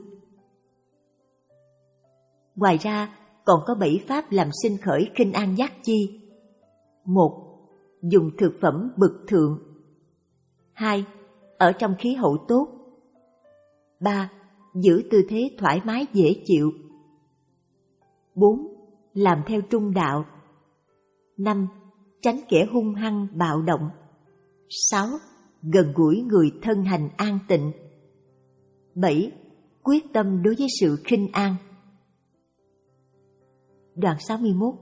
Ngoài ra, còn có bảy pháp làm sinh khởi khinh an giác chi. Một. Dùng thực phẩm bực thượng. Hai. Ở trong khí hậu tốt. Ba. Giữ tư thế thoải mái dễ chịu. Bốn. Làm theo trung đạo. Năm. Tránh kẻ hung hăng bạo động. Sáu. Gần gũi người thân hành an tịnh. Bảy. Quyết tâm đối với sự khinh an. Đoạn sáu mươi mốt.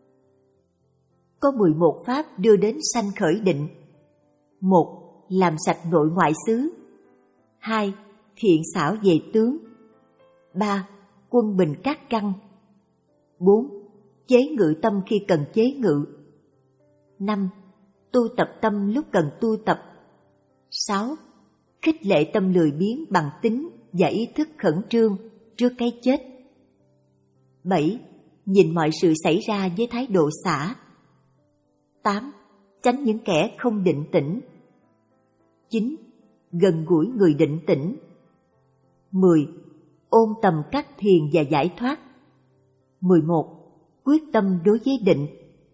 Có mười một pháp đưa đến sanh khởi định. Một. Làm sạch nội ngoại xứ. Hai. Thiện xảo về tướng. Ba. Quân bình các căn. Bốn. Chế ngự tâm khi cần chế ngự. Năm. Tu tập tâm lúc cần tu tập. Sáu. Khích lệ tâm lười biếng bằng tính và ý thức khẩn trương trước cái chết. Bảy. Nhìn mọi sự xảy ra với thái độ xả. Tám. Tránh những kẻ không định tĩnh. Chín. gần gũi người định tĩnh. mười. Ôn tầm các thiền và giải thoát. mười một. Quyết tâm đối với định.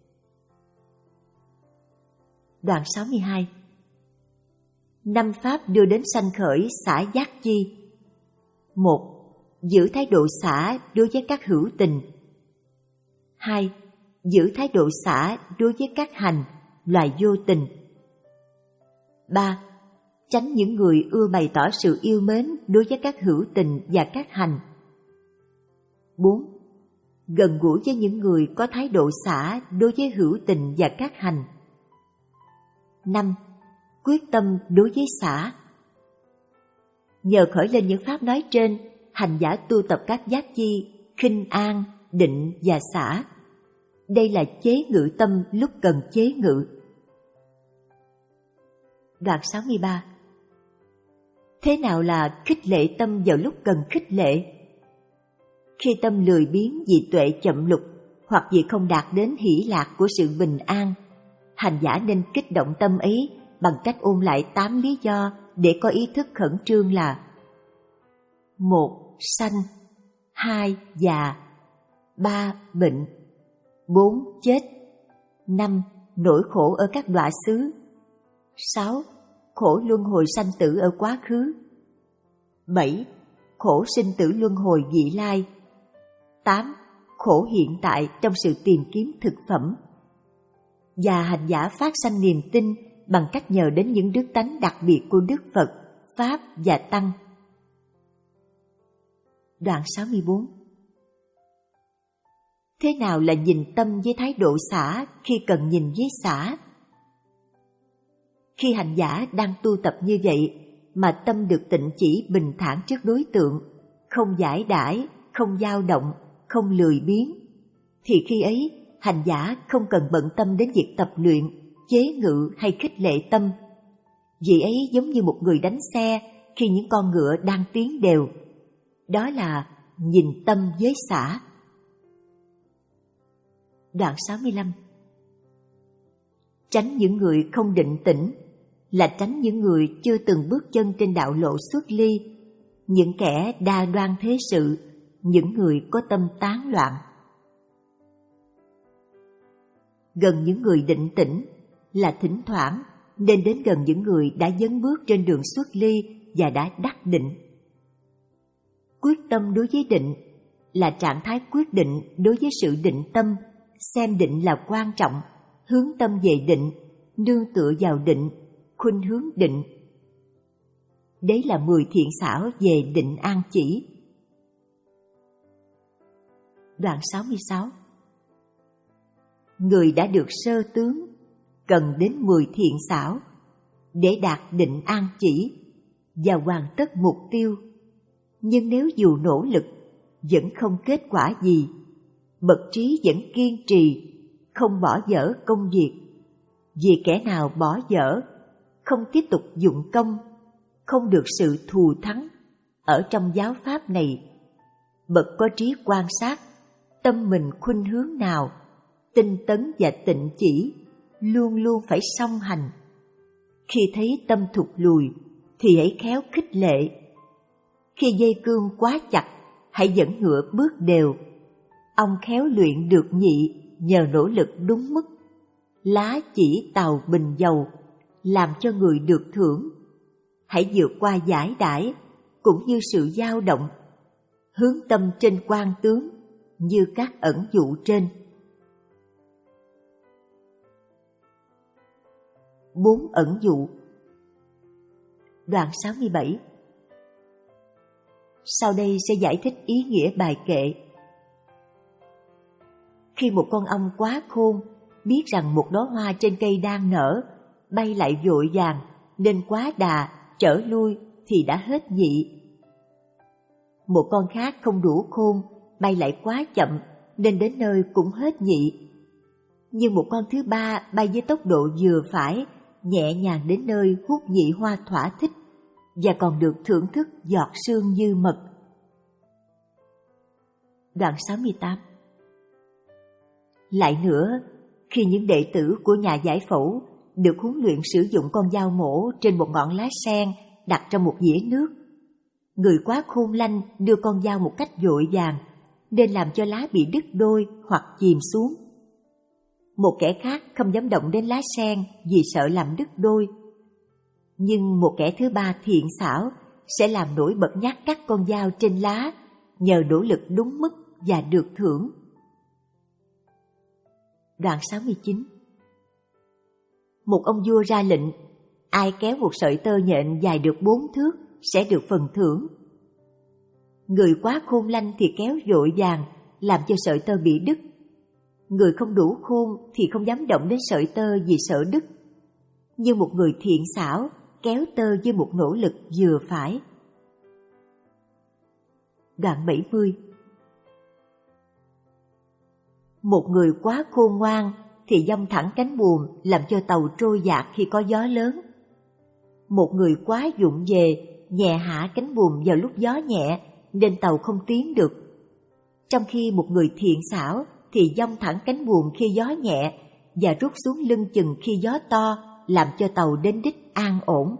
Đoạn sáu mươi hai. Năm pháp đưa đến sanh khởi xả giác chi. một. Giữ thái độ xả đối với các hữu tình. hai. Giữ thái độ xả đối với các hành, loài vô tình. ba. Tránh những người ưa bày tỏ sự yêu mến đối với các hữu tình và các hành. bốn. Gần gũi với những người có thái độ xả đối với hữu tình và các hành. năm. Quyết tâm đối với xả. Nhờ khởi lên những pháp nói trên, hành giả tu tập các giác chi, khinh an, định và xả. Đây là chế ngự tâm lúc cần chế ngự. Đoạn sáu mươi ba. Thế nào là khích lệ tâm vào lúc cần khích lệ? Khi tâm lười biếng vì tuệ chậm lục hoặc vì không đạt đến hỷ lạc của sự bình an, hành giả nên kích động tâm ấy bằng cách ôn lại tám lý do để có ý thức khẩn trương là: một. Sanh. hai. Già. ba. Bệnh. bốn. Chết. năm. Nỗi khổ ở các đọa xứ. sáu. Khổ luân hồi sanh tử ở quá khứ. bảy. Khổ sinh tử luân hồi vị lai. tám. Khổ hiện tại trong sự tìm kiếm thực phẩm. Và hành giả phát sanh niềm tin bằng cách nhờ đến những đức tánh đặc biệt của Đức Phật, Pháp và Tăng. Đoạn sáu mươi bốn. Thế nào là nhìn tâm với thái độ xả khi cần nhìn với xả? Khi hành giả đang tu tập như vậy mà tâm được tịnh chỉ bình thản trước đối tượng, không giải đãi, không dao động, không lười biếng, thì khi ấy hành giả không cần bận tâm đến việc tập luyện, chế ngự hay khích lệ tâm. Vì ấy giống như một người đánh xe khi những con ngựa đang tiến đều. Đó là nhìn tâm với xả. Đoạn sáu mươi lăm. Tránh những người không định tĩnh là tránh những người chưa từng bước chân trên đạo lộ xuất ly, những kẻ đa đoan thế sự, những người có tâm tán loạn. Gần những người định tĩnh là thỉnh thoảng nên đến gần những người đã dấn bước trên đường xuất ly và đã đắc định. Quyết tâm đối với định là trạng thái quyết định đối với sự định tâm, xem định là quan trọng, hướng tâm về định, nương tựa vào định, khuynh hướng định. Đấy là mười thiện xảo về định an chỉ. Đoạn sáu mươi sáu. Người đã được sơ tướng cần đến mười thiện xảo để đạt định an chỉ và hoàn tất mục tiêu. Nhưng nếu dù nỗ lực vẫn không kết quả gì, bậc trí vẫn kiên trì, không bỏ dở công việc. Vì kẻ nào bỏ dở, không tiếp tục dụng công, không được sự thù thắng ở trong giáo pháp này. Bậc có trí quan sát, tâm mình khuynh hướng nào, tinh tấn và tịnh chỉ, luôn luôn phải song hành. Khi thấy tâm thụt lùi, thì hãy khéo khích lệ. Khi dây cương quá chặt, hãy dẫn ngựa bước đều. Ông khéo luyện được nhị nhờ nỗ lực đúng mức. Lá chỉ tàu bình dầu, làm cho người được thưởng. Hãy vượt qua giải đãi, cũng như sự dao động. Hướng tâm trên quan tướng, như các ẩn dụ trên. Bốn ẩn dụ. Đoạn sáu mươi bảy. Sau đây sẽ giải thích ý nghĩa bài kệ. Khi một con ong quá khôn biết rằng một đóa hoa trên cây đang nở, bay lại vội vàng nên quá đà trở lui thì đã hết nhị. Một con khác không đủ khôn, bay lại quá chậm nên đến nơi cũng hết nhị. Nhưng một con thứ ba bay với tốc độ vừa phải, nhẹ nhàng đến nơi hút nhị hoa thỏa thích và còn được thưởng thức giọt sương như mật. Đoạn sáu mươi tám. Lại nữa, khi những đệ tử của nhà giải phẫu được huấn luyện sử dụng con dao mổ trên một ngọn lá sen đặt trong một dĩa nước. Người quá khôn lanh đưa con dao một cách vội vàng, nên làm cho lá bị đứt đôi hoặc chìm xuống. Một kẻ khác không dám động đến lá sen vì sợ làm đứt đôi. Nhưng một kẻ thứ ba thiện xảo sẽ làm nổi bật nhát cắt con dao trên lá, nhờ nỗ lực đúng mức và được thưởng. Đoạn sáu mươi chín. Một ông vua ra lệnh, ai kéo một sợi tơ nhện dài được bốn thước sẽ được phần thưởng. Người quá khôn lanh thì kéo vội vàng, làm cho sợi tơ bị đứt. Người không đủ khôn thì không dám động đến sợi tơ vì sợ đứt. Nhưng một người thiện xảo kéo tơ với một nỗ lực vừa phải. Đoạn bảy mươi. Một người quá khôn ngoan thì giông thẳng cánh buồm làm cho tàu trôi dạt khi có gió lớn. Một người quá vụng về nhẹ hạ cánh buồm vào lúc gió nhẹ nên tàu không tiến được. Trong khi một người thiện xảo thì giông thẳng cánh buồm khi gió nhẹ và rút xuống lưng chừng khi gió to, làm cho tàu đến đích an ổn.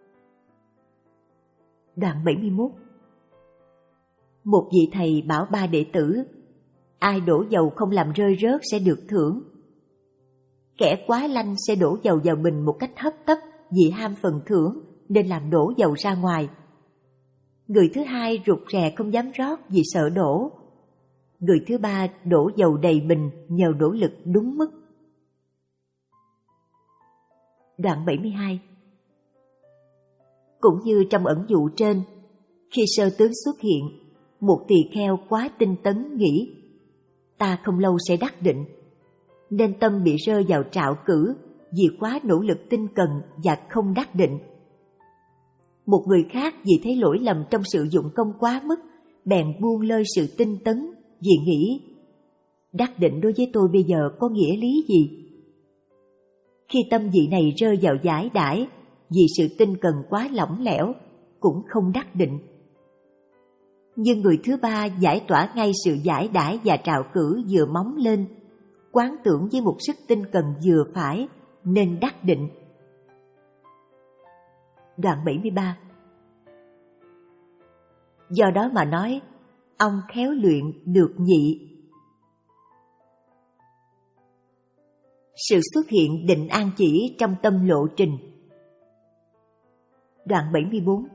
Đoạn bảy mươi mốt. Một vị thầy bảo ba đệ tử, ai đổ dầu không làm rơi rớt sẽ được thưởng. Kẻ quá lanh sẽ đổ dầu vào bình một cách hấp tấp vì ham phần thưởng nên làm đổ dầu ra ngoài. Người thứ hai rụt rè không dám rót vì sợ đổ. Người thứ ba đổ dầu đầy bình nhờ nỗ lực đúng mức. Đoạn bảy mươi hai. Cũng như trong ẩn dụ trên, khi sơ tướng xuất hiện, một tỳ kheo quá tinh tấn nghĩ, ta không lâu sẽ đắc định, nên tâm bị rơi vào trạo cử vì quá nỗ lực tinh cần và không đắc định. Một người khác vì thấy lỗi lầm trong sự dụng công quá mức, bèn buông lơi sự tinh tấn vì nghĩ, đắc định đối với tôi bây giờ có nghĩa lý gì? Khi tâm vị này rơi vào giải đãi vì sự tinh cần quá lỏng lẻo, cũng không đắc định. Nhưng người thứ ba giải tỏa ngay sự giải đãi và trạo cử vừa móng lên, quán tưởng với một sức tinh cần vừa phải, nên đắc định. Đoạn bảy mươi ba. Do đó mà nói, ông khéo luyện được nhị. Sự xuất hiện định an chỉ trong tâm lộ trình. Đoạn bảy mươi bốn.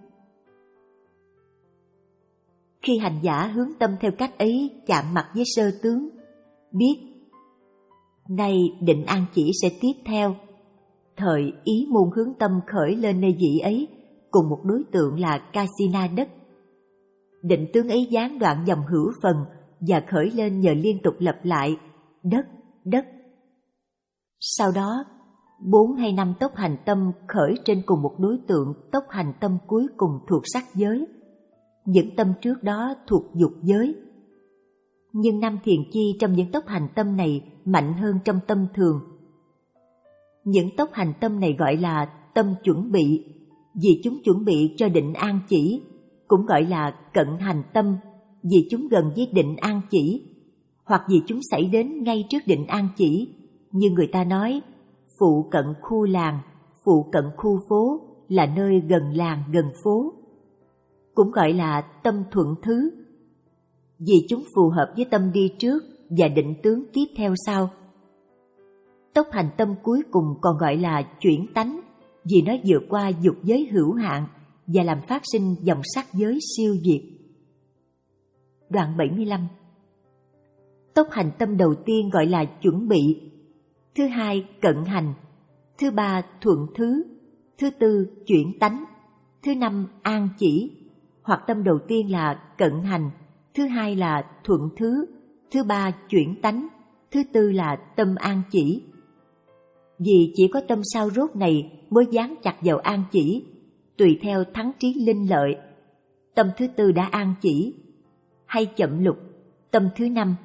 Khi hành giả hướng tâm theo cách ấy chạm mặt với sơ tướng, biết nay định an chỉ sẽ tiếp theo, thời ý môn hướng tâm khởi lên nơi vị ấy cùng một đối tượng là Kasina đất. Định tướng ấy gián đoạn dòng hữu phần và khởi lên nhờ liên tục lặp lại đất, đất. Sau đó, bốn hay năm tốc hành tâm khởi trên cùng một đối tượng tốc hành tâm cuối cùng thuộc sắc giới. Những tâm trước đó thuộc dục giới. Nhưng năm thiền chi trong những tốc hành tâm này mạnh hơn trong tâm thường. Những tốc hành tâm này gọi là tâm chuẩn bị, vì chúng chuẩn bị cho định an chỉ, cũng gọi là cận hành tâm, vì chúng gần với định an chỉ, hoặc vì chúng xảy đến ngay trước định an chỉ, như người ta nói, phụ cận khu làng, phụ cận khu phố là nơi gần làng gần phố. Cũng gọi là tâm thuận thứ, vì chúng phù hợp với tâm đi trước và định tướng tiếp theo sau. Tốc hành tâm cuối cùng còn gọi là chuyển tánh, vì nó vượt qua dục giới hữu hạn và làm phát sinh dòng sắc giới siêu việt. Đoạn bảy mươi lăm. Tốc hành tâm đầu tiên gọi là chuẩn bị, thứ hai cận hành, thứ ba thuận thứ, thứ tư chuyển tánh, thứ năm an chỉ, hoặc tâm đầu tiên là cận hành, thứ hai là thuận thứ, thứ ba chuyển tánh, thứ tư là tâm an chỉ. Vì chỉ có tâm sao rốt này mới dán chặt vào an chỉ, tùy theo thắng trí linh lợi. Tâm thứ tư đã an chỉ, hay chậm lục, tâm thứ năm.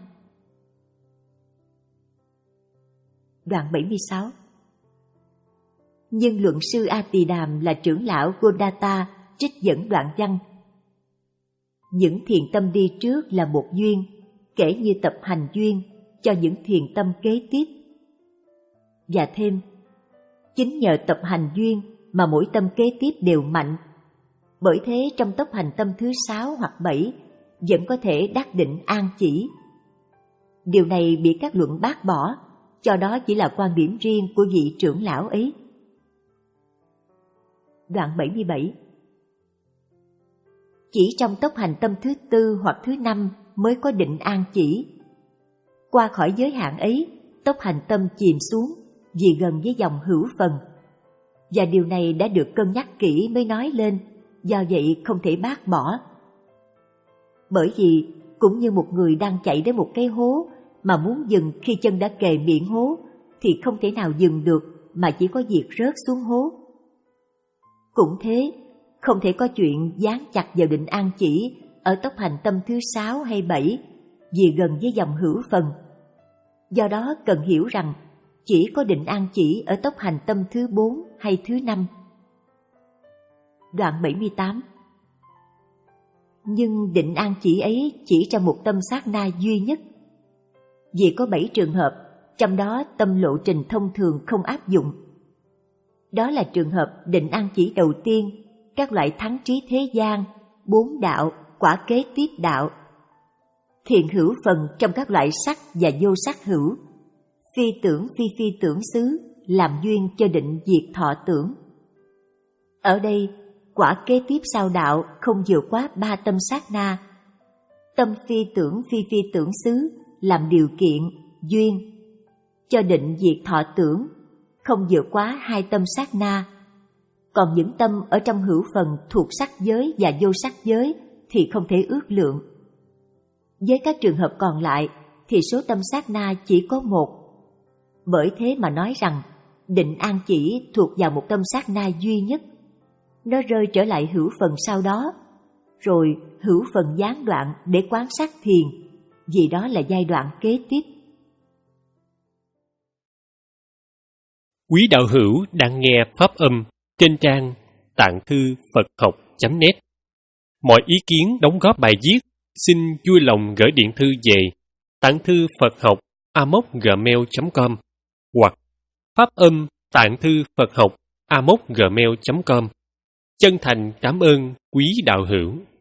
Đoạn bảy mươi sáu. Nhưng luận sư A Tỳ Đàm là trưởng lão Gôdata trích dẫn đoạn văn. Những thiền tâm đi trước là một duyên, kể như tập hành duyên cho những thiền tâm kế tiếp. Và thêm, chính nhờ tập hành duyên mà mỗi tâm kế tiếp đều mạnh, Bởi thế trong tốc hành tâm thứ sáu hoặc bảy vẫn có thể đắc định an chỉ. Điều này bị các luận bác bỏ, cho đó chỉ là quan điểm riêng của vị trưởng lão ấy. Đoạn bảy mươi bảy. Chỉ trong tốc hành tâm thứ tư hoặc thứ năm mới có định an chỉ. Qua khỏi giới hạn ấy, tốc hành tâm chìm xuống vì gần với dòng hữu phần. Và điều này đã được cân nhắc kỹ mới nói lên, do vậy không thể bác bỏ. Bởi vì cũng như một người đang chạy đến một cái hố mà muốn dừng khi chân đã kề miệng hố thì không thể nào dừng được mà chỉ có việc rớt xuống hố. Cũng thế, không thể có chuyện dán chặt vào định an chỉ ở tốc hành tâm thứ sáu hay bảy vì gần với dòng hữu phần. Do đó cần hiểu rằng chỉ có định an chỉ ở tốc hành tâm thứ bốn hay thứ năm. Đoạn bảy mươi tám. Nhưng định an chỉ ấy chỉ trong một tâm sát na duy nhất. Vì có bảy trường hợp, trong đó tâm lộ trình thông thường không áp dụng. Đó là trường hợp định an chỉ đầu tiên, các loại thắng trí thế gian, bốn đạo, quả kế tiếp đạo, thiện hữu phần trong các loại sắc và vô sắc hữu, phi tưởng phi phi tưởng xứ, làm duyên cho định diệt thọ tưởng. Ở đây, quả kế tiếp sau đạo không vượt quá ba tâm sát na. Tâm phi tưởng phi phi tưởng xứ làm điều kiện, duyên, cho định diệt thọ tưởng, không vượt quá hai tâm sát na. Còn những tâm ở trong hữu phần thuộc sắc giới và vô sắc giới thì không thể ước lượng. Với các trường hợp còn lại thì số tâm sát na chỉ có một. Bởi thế mà nói rằng định an chỉ thuộc vào một tâm sát na duy nhất. Nó rơi trở lại hữu phần sau đó, rồi hữu phần gián đoạn để quán sát thiền, vì đó là giai đoạn kế tiếp. Quý đạo hữu đang nghe pháp âm trên trang tạng thư Phật học chấm net. Mọi ý kiến đóng góp bài viết xin vui lòng gửi điện thư về tạng thư Phật học a m o c gmail chấm com hoặc pháp âm tạng thư Phật học a m o c gmail chấm com. Chân thành cảm ơn quý đạo hữu.